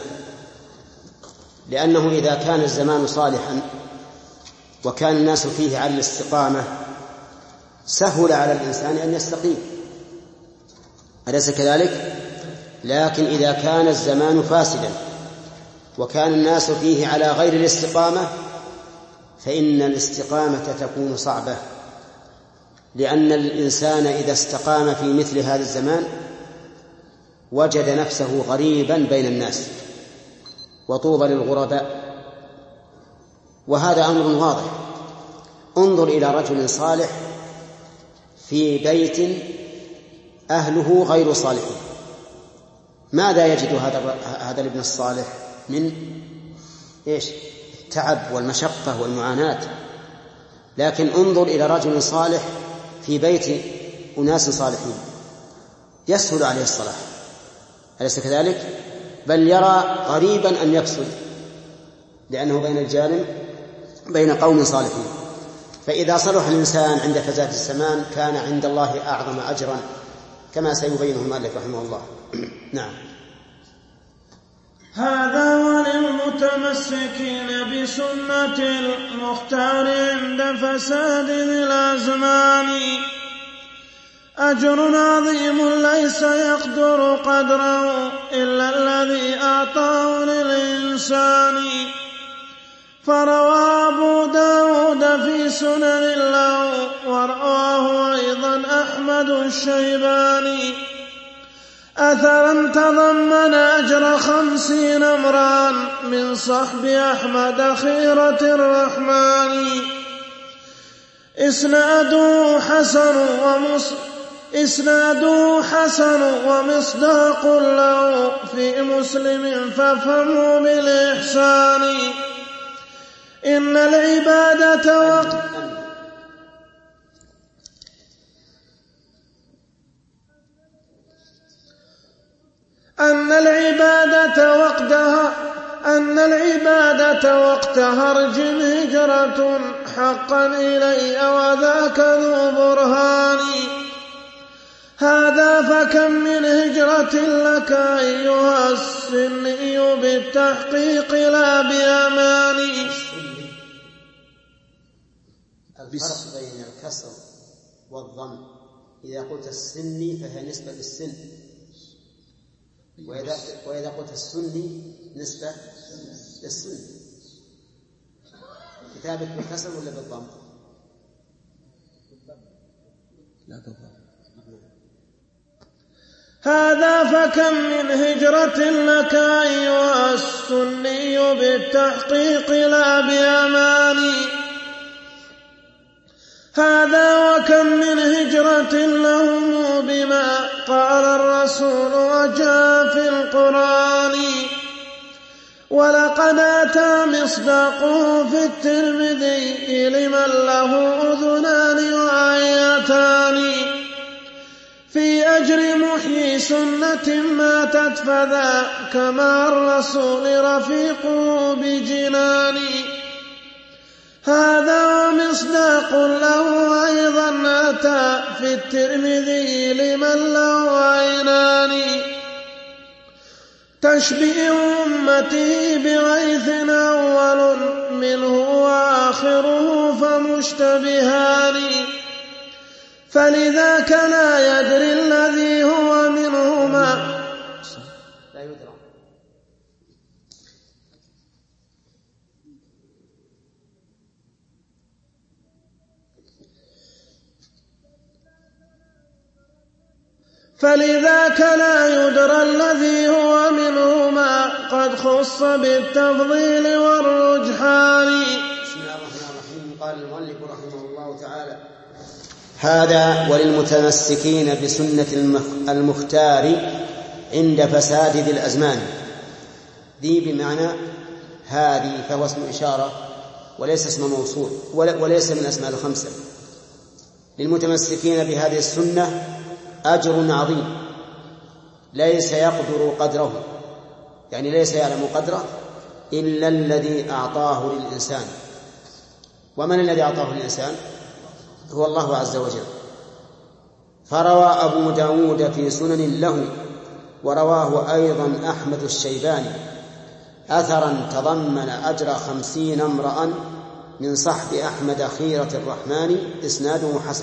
لأنه إذا كان الزمان صالحا وكان الناس فيه على الاستقامة سهل على الإنسان أن يستقيم، أليس كذلك؟ لكن إذا كان الزمان فاسدا وكان الناس فيه على غير الاستقامة فإن الاستقامة تكون صعبة، لأن الإنسان إذا استقام في مثل هذا الزمان وجد نفسه غريبا بين الناس، وطوبى للغرباء. وهذا أمر واضح. انظر إلى رجل صالح في بيت أهله غير صالحين، ماذا يجد هذا هذا الابن الصالح من إيش؟ التعب والمشقة والمعاناة. لكن انظر إلى رجل صالح في بيت أناس صالحين يسهل عليه الصلاح، أليس كذلك؟ بل يرى غريبا أن يفسد لأنه بين الجانب بين قوم صالحين. فإذا صلح الإنسان عند فساد الزمان كان عند الله أعظم أجرا، كما سيبينه المؤلف رحمه الله. نعم. هذا وللمتمسكين بسنة المختار عند فساد الأزمان أجر عظيم ليس يقدر قدره إلا الذي أعطاه للإنسان. فروى أبو داود في سنن له ورواه أيضا أحمد الشيباني أثرا تضمن أجر خمسين امرأ من صحب أحمد خيرة الرحمن. إسناده حسن ومص إسناده حسن ومصداق له في مسلم فافهموا بالإحسان. إن العبادة وقت أن العبادة وقتها أن العبادة وقت هرج هجرة حقا إلي وذاك ذو برهان. هذا فكم من هجرة لك أيها السني بالتحقيق لا بأماني. الفرق بين الكسر والضم، إذا قلت السني فهي نسبة للسن، وإذا, وإذا قلت السني نسبة للسن. كتابك بالكسر ولا بالضم؟ لا بالضم. هذا فكم من هجرة لك أيها السني بالتحقيق لا بأماني. هذا وكم من هجرة لهم بما قال الرسول وجاء في القرآن. ولقد أتى مصداقه في الترمذي لمن له أذنان وعيتان في أجر محيي سنة ماتت فذاك مع الرسول رفيق بجنان. هذا مصداق له أيضا أتى في الترمذي لمن له عينان تشبه أمته بغيث أول منه وآخره فمشتبهان فلذاك لا يدري الذي هو منهما لا يدرى. فلذاك لا يدرى الذي هو منهما قد خص بالتفضيل والرجحان. بسم الله الرحمن الرحيم. قال المؤلف رحمه الله تعالى: هذا وللمتمسكين بسنة المختار عند فساد ذي الأزمان. ذي بمعنى هذه، فهو اسم إشارة وليس اسم موصول وليس من الأسماء الخمسة. للمتمسكين بهذه السنة أجر عظيم ليس يقدر قدره، يعني ليس يعلم قدره إلا الذي أعطاه للإنسان. ومن الذي أعطاه للإنسان؟ هو الله عز وجل. فروى أبو داود في سنن له ورواه أيضا أحمد الشيباني أثرا تضمن أجر خمسين امرأ من صحب أحمد خيرة الرحمن إسناده حسن.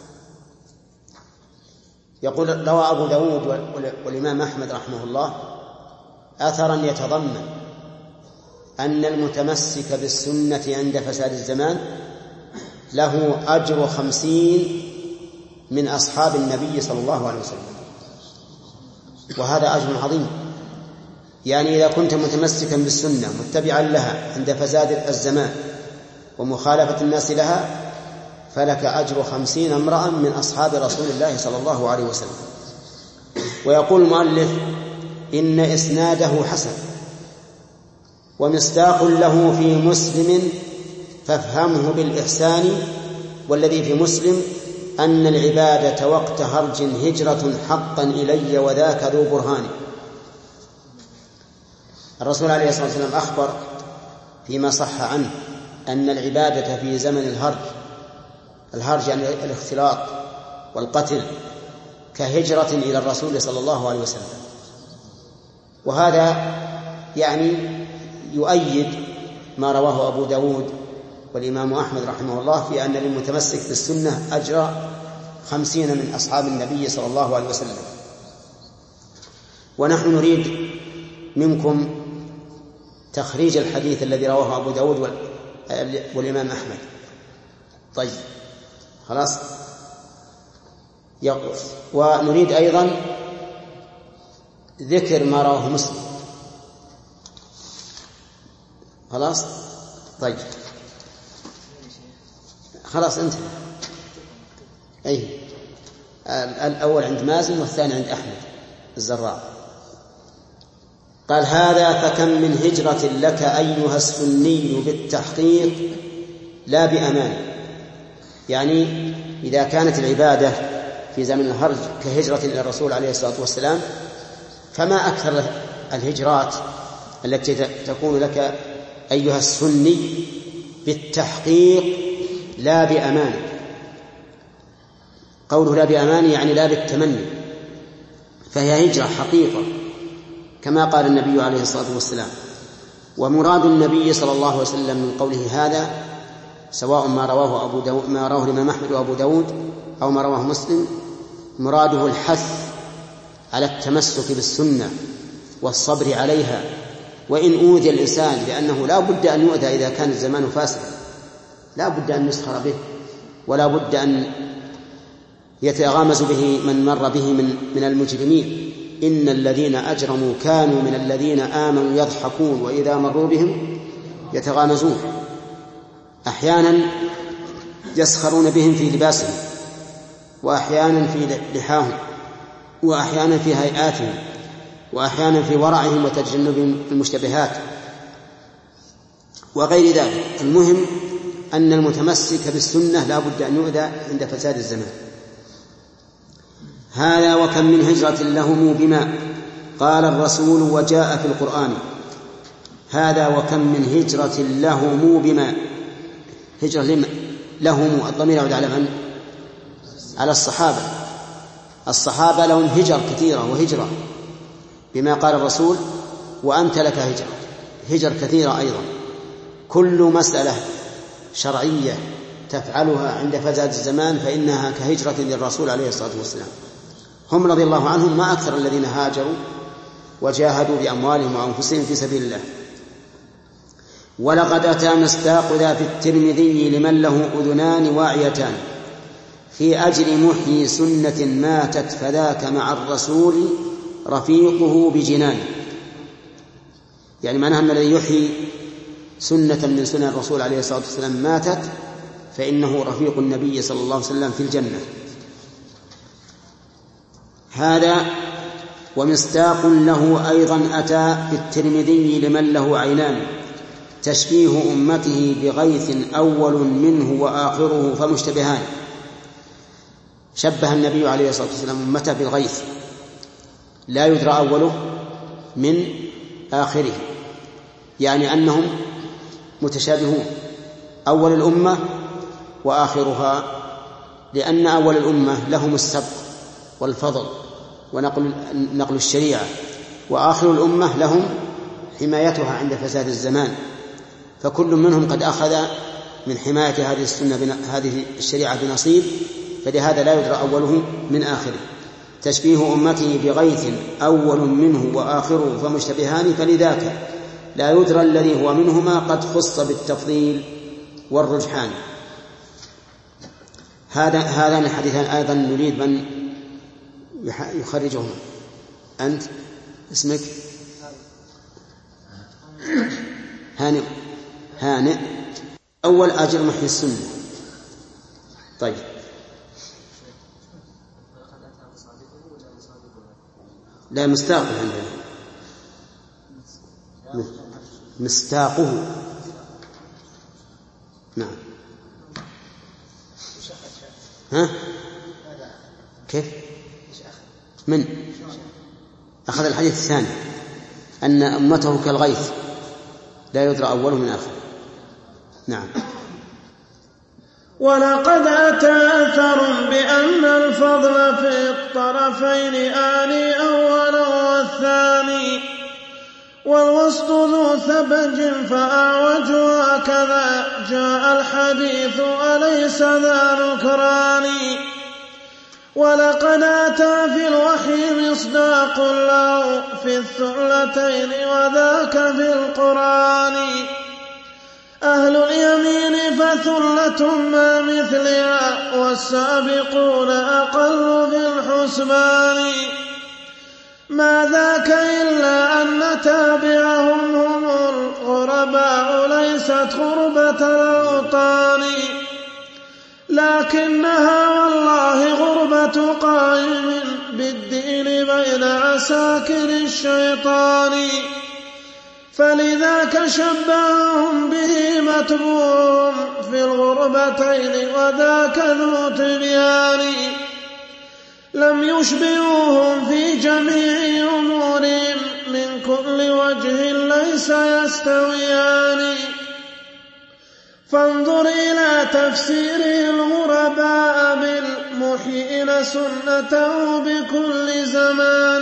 يقول روى أبو داود والإمام أحمد رحمه الله أثرا يتضمن أن المتمسك بالسنة عند فساد الزمان له أجر خمسين من أصحاب النبي صلى الله عليه وسلم، وهذا أجر عظيم. يعني إذا كنت متمسكا بالسنة متبعا لها عند فساد الزمان ومخالفة الناس لها فلك أجر خمسين امرأ من أصحاب رسول الله صلى الله عليه وسلم. ويقول المؤلف إن إسناده حسن ومصداق له في مسلم فافهمه بالإحسان. والذي في مسلم أن العبادة وقت هرج هجرة حقا إلي وذاك ذو برهان. الرسول عليه الصلاة والسلام أخبر فيما صح عنه أن العبادة في زمن الهرج، الهرج يعني الاختلاط والقتل، كهجرة إلى الرسول صلى الله عليه وسلم. وهذا يعني يؤيد ما رواه أبو داود والإمام أحمد رحمه الله في أن للمتمسك بالسنة أجر خمسين من أصحاب النبي صلى الله عليه وسلم. ونحن نريد منكم تخريج الحديث الذي رواه أبو داود والإمام أحمد. طيب خلاص. ونريد أيضا ذكر ما رواه مسلم. خلاص. طيب خلاص انت أي الأول عند مازن والثاني عند أحمد الزراع. قال: هذا فكم من هجرة لك أيها السني بالتحقيق لا بأمان. يعني إذا كانت العبادة في زمن الهرج كهجرة إلى الرسول عليه الصلاة والسلام فما أكثر الهجرات التي تكون لك أيها السني بالتحقيق لا بأمان. قوله لا بأمان يعني لا بالتمني، فهي هجرة حقيقة كما قال النبي عليه الصلاة والسلام. ومراد النبي صلى الله عليه وسلم من قوله هذا سواء ما رواه أبو داود ما رواه الإمام أحمد وأبو داود أو ما رواه مسلم، مراده الحث على التمسك بالسنة والصبر عليها، وإن أوذي الإنسان، لأنه لا بد أن يؤذى إذا كان الزمان فاسدا، لا بد أن يسخر به ولا بد أن يتغامز به من مر به من, من المجرمين. إن الذين أجرموا كانوا من الذين آمنوا يضحكون وإذا مروا بهم يتغامزون. أحيانا يسخرون بهم في لباسهم، وأحيانا في لحاهم، وأحيانا في هيئاتهم، وأحيانا في ورعهم وتجنبهم المشتبهات، وغير ذلك. المهم أن المتمسك بالسنة لا بد أن يؤذى عند فساد الزمان. هذا وكم من هجرة لهم بما قال الرسول وجاء في القرآن. هذا وكم من هجرة لهم بما هجرة لهم الضمير يعود على من؟ على الصحابة. الصحابة لهم هجر كثيرة وهجرة بما قال الرسول وأنت لك هجرة هجر كثيرة أيضا. كل مسألة شرعية تفعلها عند فساد الزمان فإنها كهجرة للرسول عليه الصلاة والسلام. هم رضي الله عنهم ما أكثر الذين هاجروا وجاهدوا بأموالهم وأنفسهم في سبيل الله. ولقد أتى مصداق ذا في الترمذي لمن له أذنان واعيتان في أجل محيي سنة ماتت فذاك مع الرسول رفيقه بجنان. يعني معناها أن الذي يحيي سنة من سنن الرسول عليه الصلاة والسلام ماتت فإنه رفيق النبي صلى الله عليه وسلم في الجنة. هذا ومصداق له أيضا أتى في الترمذي لمن له عينان تشبيه أمته بغيث أول منه وآخره فمشتبهان. شبه النبي عليه الصلاة والسلام أمته بالغيث لا يدرى أوله من آخره، يعني أنهم متشابهون أول الأمة وآخرها، لأن أول الأمة لهم السبق والفضل ونقل نقل الشريعة، وآخر الأمة لهم حمايتها عند فساد الزمان، فكل منهم قد أخذ من حماية هذه السنة هذه الشريعة بنصيب، فلهذا لا يدرى أوله من آخره. تشبيه أمته بغيث أول منه وآخره فمشتبهان فلذاك لا يدرى الذي هو منهما قد خص بالتفضيل والرجحان. هذا هذان الحديثان أيضا نريد من يخرجهما. أنت اسمك؟ هانئ. هانئ. أول أجر محيي السنة. طيب لا مستاقه عندنا مستاقه. نعم. ها كيف من أخذ الحديث الثاني أن أمته كالغيث لا يدرى أوله من آخر. نعم. ولقد أتى أثر بأن الفضل في الطرفين آني أول والثاني والوسط ذو ثبج فأعوج وكذا جاء الحديث أليس ذا نكران. ولقد أتى في الوحي مصداق له في الثلتين وذاك في القرآن. أهل اليمين فثلة ما مثلها والسابقون أقل في الحسبان. ما ذاك إلا أن تابعهم هم الغرباء ليست غربة الأوطان، لكنها والله غربة قائم بالدين بين عساكر الشيطان. فلذاك شبههم به متبوع في الغربتين وذاك ذو تبيان. لم يشبهوهم في جميع أمورهم من كل وجه ليس يستويان. فانظر إلى تفسير الغرباء بالمحيين سنته بكل زمان.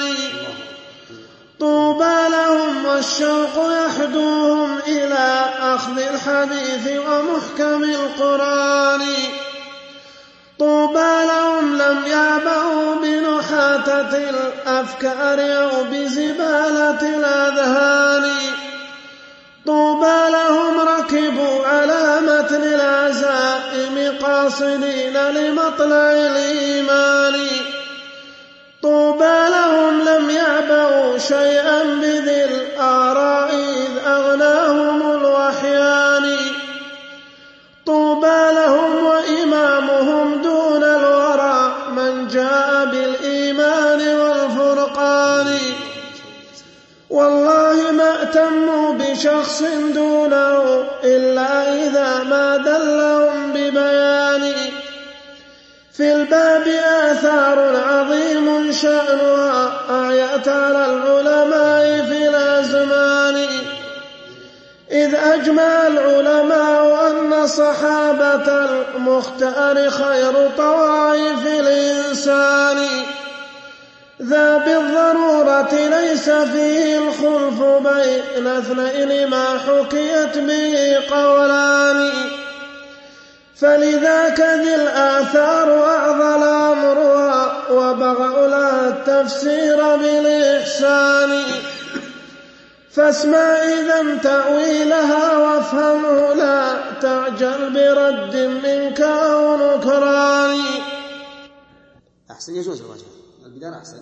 طوبى لهم والشوق يحدوهم إلى أخذ الحديث ومحكم القرآن. طوبى لهم لم يعبأوا بنحاتة الأفكار أو بزبالة الأذهان. طوبى لهم ركبوا على متن العزائم قاصدين لمطلع الإيمان. طوبى لهم لم يعبأوا شيئا بذي الآراء إذ أغناهم الوحيان. طوبى لهم وإمامهم دون الورى من جاء بالإيمان والفرقان. والله ما اهتموا بشخص دونه إلا إذا ما دلهم ببيان. في الباب آثار عظيم شأنها أعيت على العلماء في الأزمان. إذ أجمع العلماء أن صحابة المختار خير طوائف الإنسان. ذا بالضرورة ليس فيه الخلف بين اثنين ما حكيت به قولان. فلذاك ذي الآثار أعظل أمرها وبغوا لها التفسير بالإحسان. فاسمع إذا تأويلها وافهمه لا تعجل برد منك أو نكران. أحسن يجوز الرجل البدار أحسن.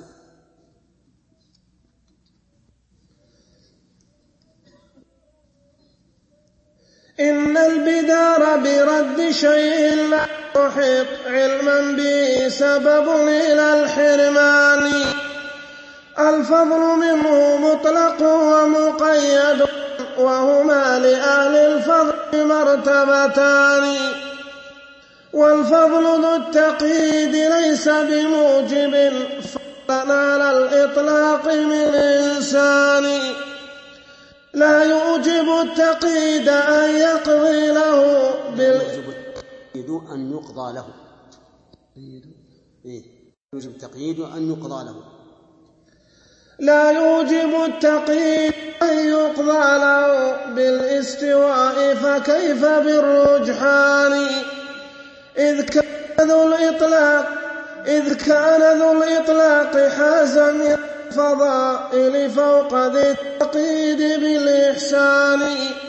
إن البدار برد شيء لا يحيط علما به سبب إلى الحرمان. الفضل منه مطلق ومقيد وهما لأهل الفضل مرتبتان. والفضل ذو التقييد ليس بموجب فضلا على الإطلاق من إنسان. لا يوجب التقييد أن يقضي له بال يوجب أن يقضى له. يوجب التقييد أن يقضى له. لا يوجب التقييد أن يقضى له بالاستواء فكيف بالرجحان. إذ كان ذو الإطلاق إذ كان ذو الإطلاق حاز من الفضائل فوق ذي التقييد بالإحسان.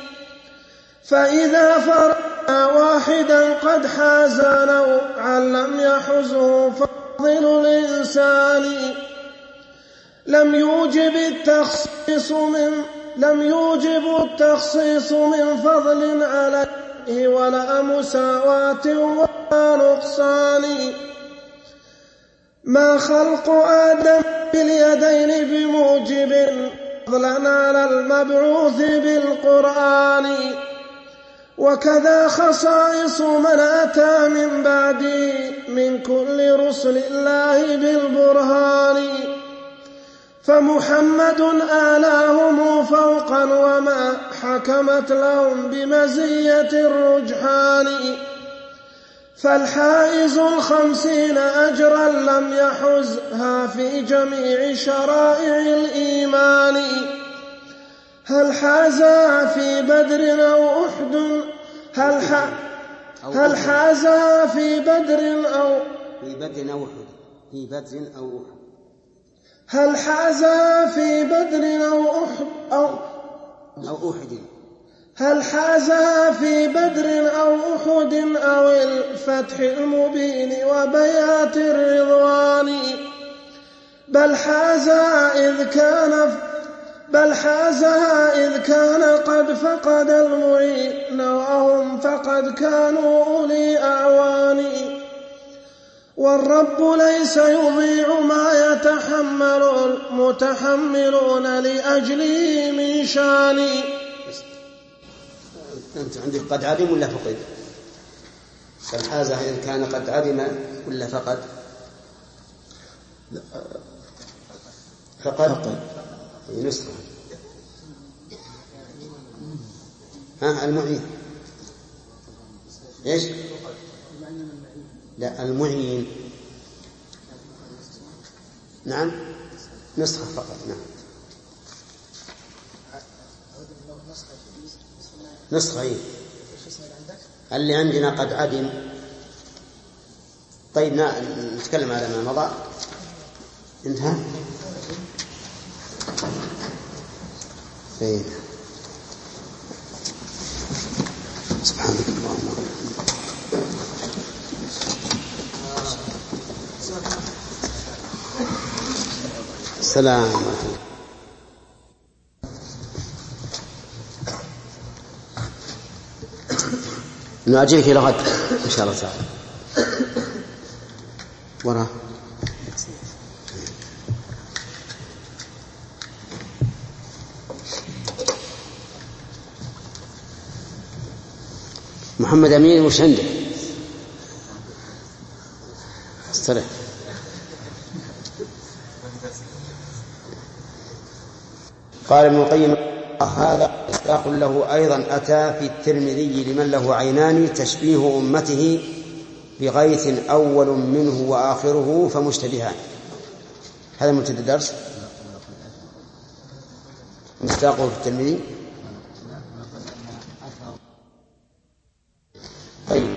فإذا فرقنا واحدا قد حاز نوعا لم يحزه فضل الإنسان. لم يوجب التخصيص من لم يوجب التخصيص من فضل عليه ولا مساواة ولا نقصان. ما خلق آدم باليدين بموجب فضلا على المبعوث بالقرآن. وكذا خصائص من أتى من بعده من كل رسل الله بالبرهان. فمحمد آلاهم فوقا وما حكمت لهم بمزية الرجحان. فالحائز الخمسين أجرا لم يحزها في جميع شرائع الإيمان. هل حازها في بدر أو أحد هل, ح... هل حازها في بدر أو في بدر أو أحد في بدر أو أحد هل حازها في بدر أو أحد أو, أو أحد هل حازها في بدر أو أحد أو الفتح المبين وبيات الرضوان. بل حازها إذ كان بل حازها إذ كان قد فقد المعين وهم فقد كانوا أولي أعوان. والرب ليس يضيع ما يتحمل المتحملون لأجله من شان. أنت عندك قد عدم ولا فقد؟ فالحازة إذ كان قد عدم ولا فقد؟ فقد فقد نسخة. ها المعين إيش؟ لا المعين نعم نسخة فقط. نعم نسخة إيه؟ اللي عندنا قد عدم. طيب نتكلم على ما مضى. انتهى. طيب سبحانك اللهم السلام عليكم. نأجلك إلى غد إن شاء الله تعالى. ورا محمد أمين وش عنده؟ استرح. قال ابن القيم هذا مصداق له أيضا أتى في الترمذي لمن له عينان تشبيه أمته بغيث أول منه وآخره فمشتبهان. هذا منتهى الدرس. مصداقه في الترمذي. طيب.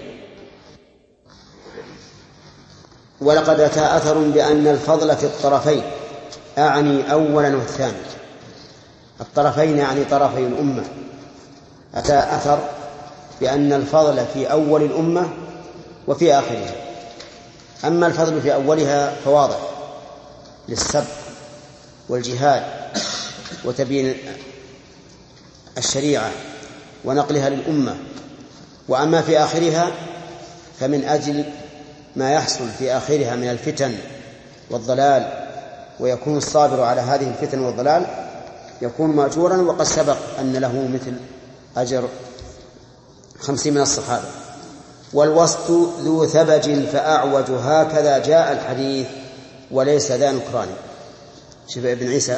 ولقد أتى أثر بأن الفضل في الطرفين، أعني أولا والثاني. الطرفين يعني طرفي الأمة. أتى أثر بأن الفضل في أول الأمة وفي آخرها. أما الفضل في أولها فواضح للسبق والجهاد وتبيين الشريعة ونقلها للأمة. وأما في آخرها فمن أجل ما يحصل في آخرها من الفتن والضلال، ويكون الصابر على هذه الفتن والضلال يكون مأجورا، وقد سبق أن له مثل أجر خمسين من الصحابة. والوسط ذو ثبج فأعوج، هكذا جاء الحديث وليس ذا نكران. شوف ابن عيسى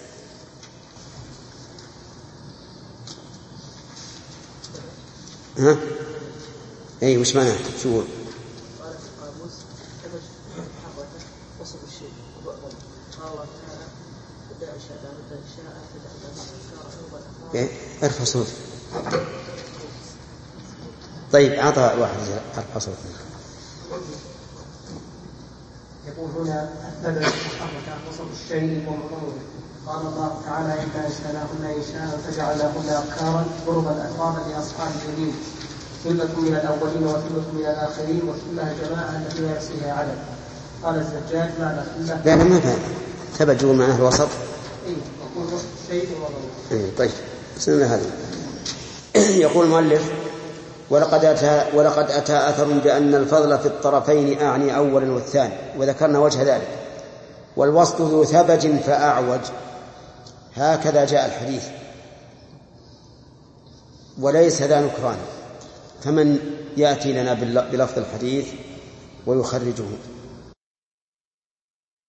ها اي وش معناه؟ شو إيه؟ ارفع صوت. طيب أعطى واحد ارفع صوت. يقول هنا الثبت محركة وصف الشيء ومضمونه. قال الله تعالى إنا أنشأناهن إنشاء فجعلناهن أبكارا غربا أترابا لأصحاب اليمين، ثلة من الأولين وثلة من الآخرين وثلة جماعة التي لا يحصيها عدد. قال الزجاج معنى ثلة. لا لا ما فهم. ثبت جول معناه الوسط. إيه يقول وصف الشيء ومضمونه. إيه طيب سنة هذه. يقول المؤلف ولقد أتى, ولقد أتى أثر بأن الفضل في الطرفين أعني أولا والثاني، وذكرنا وجه ذلك. والوسط ذو ثبج فأعوج، هكذا جاء الحديث وليس ذا نكران. فمن يأتي لنا بلفظ الحديث ويخرجه؟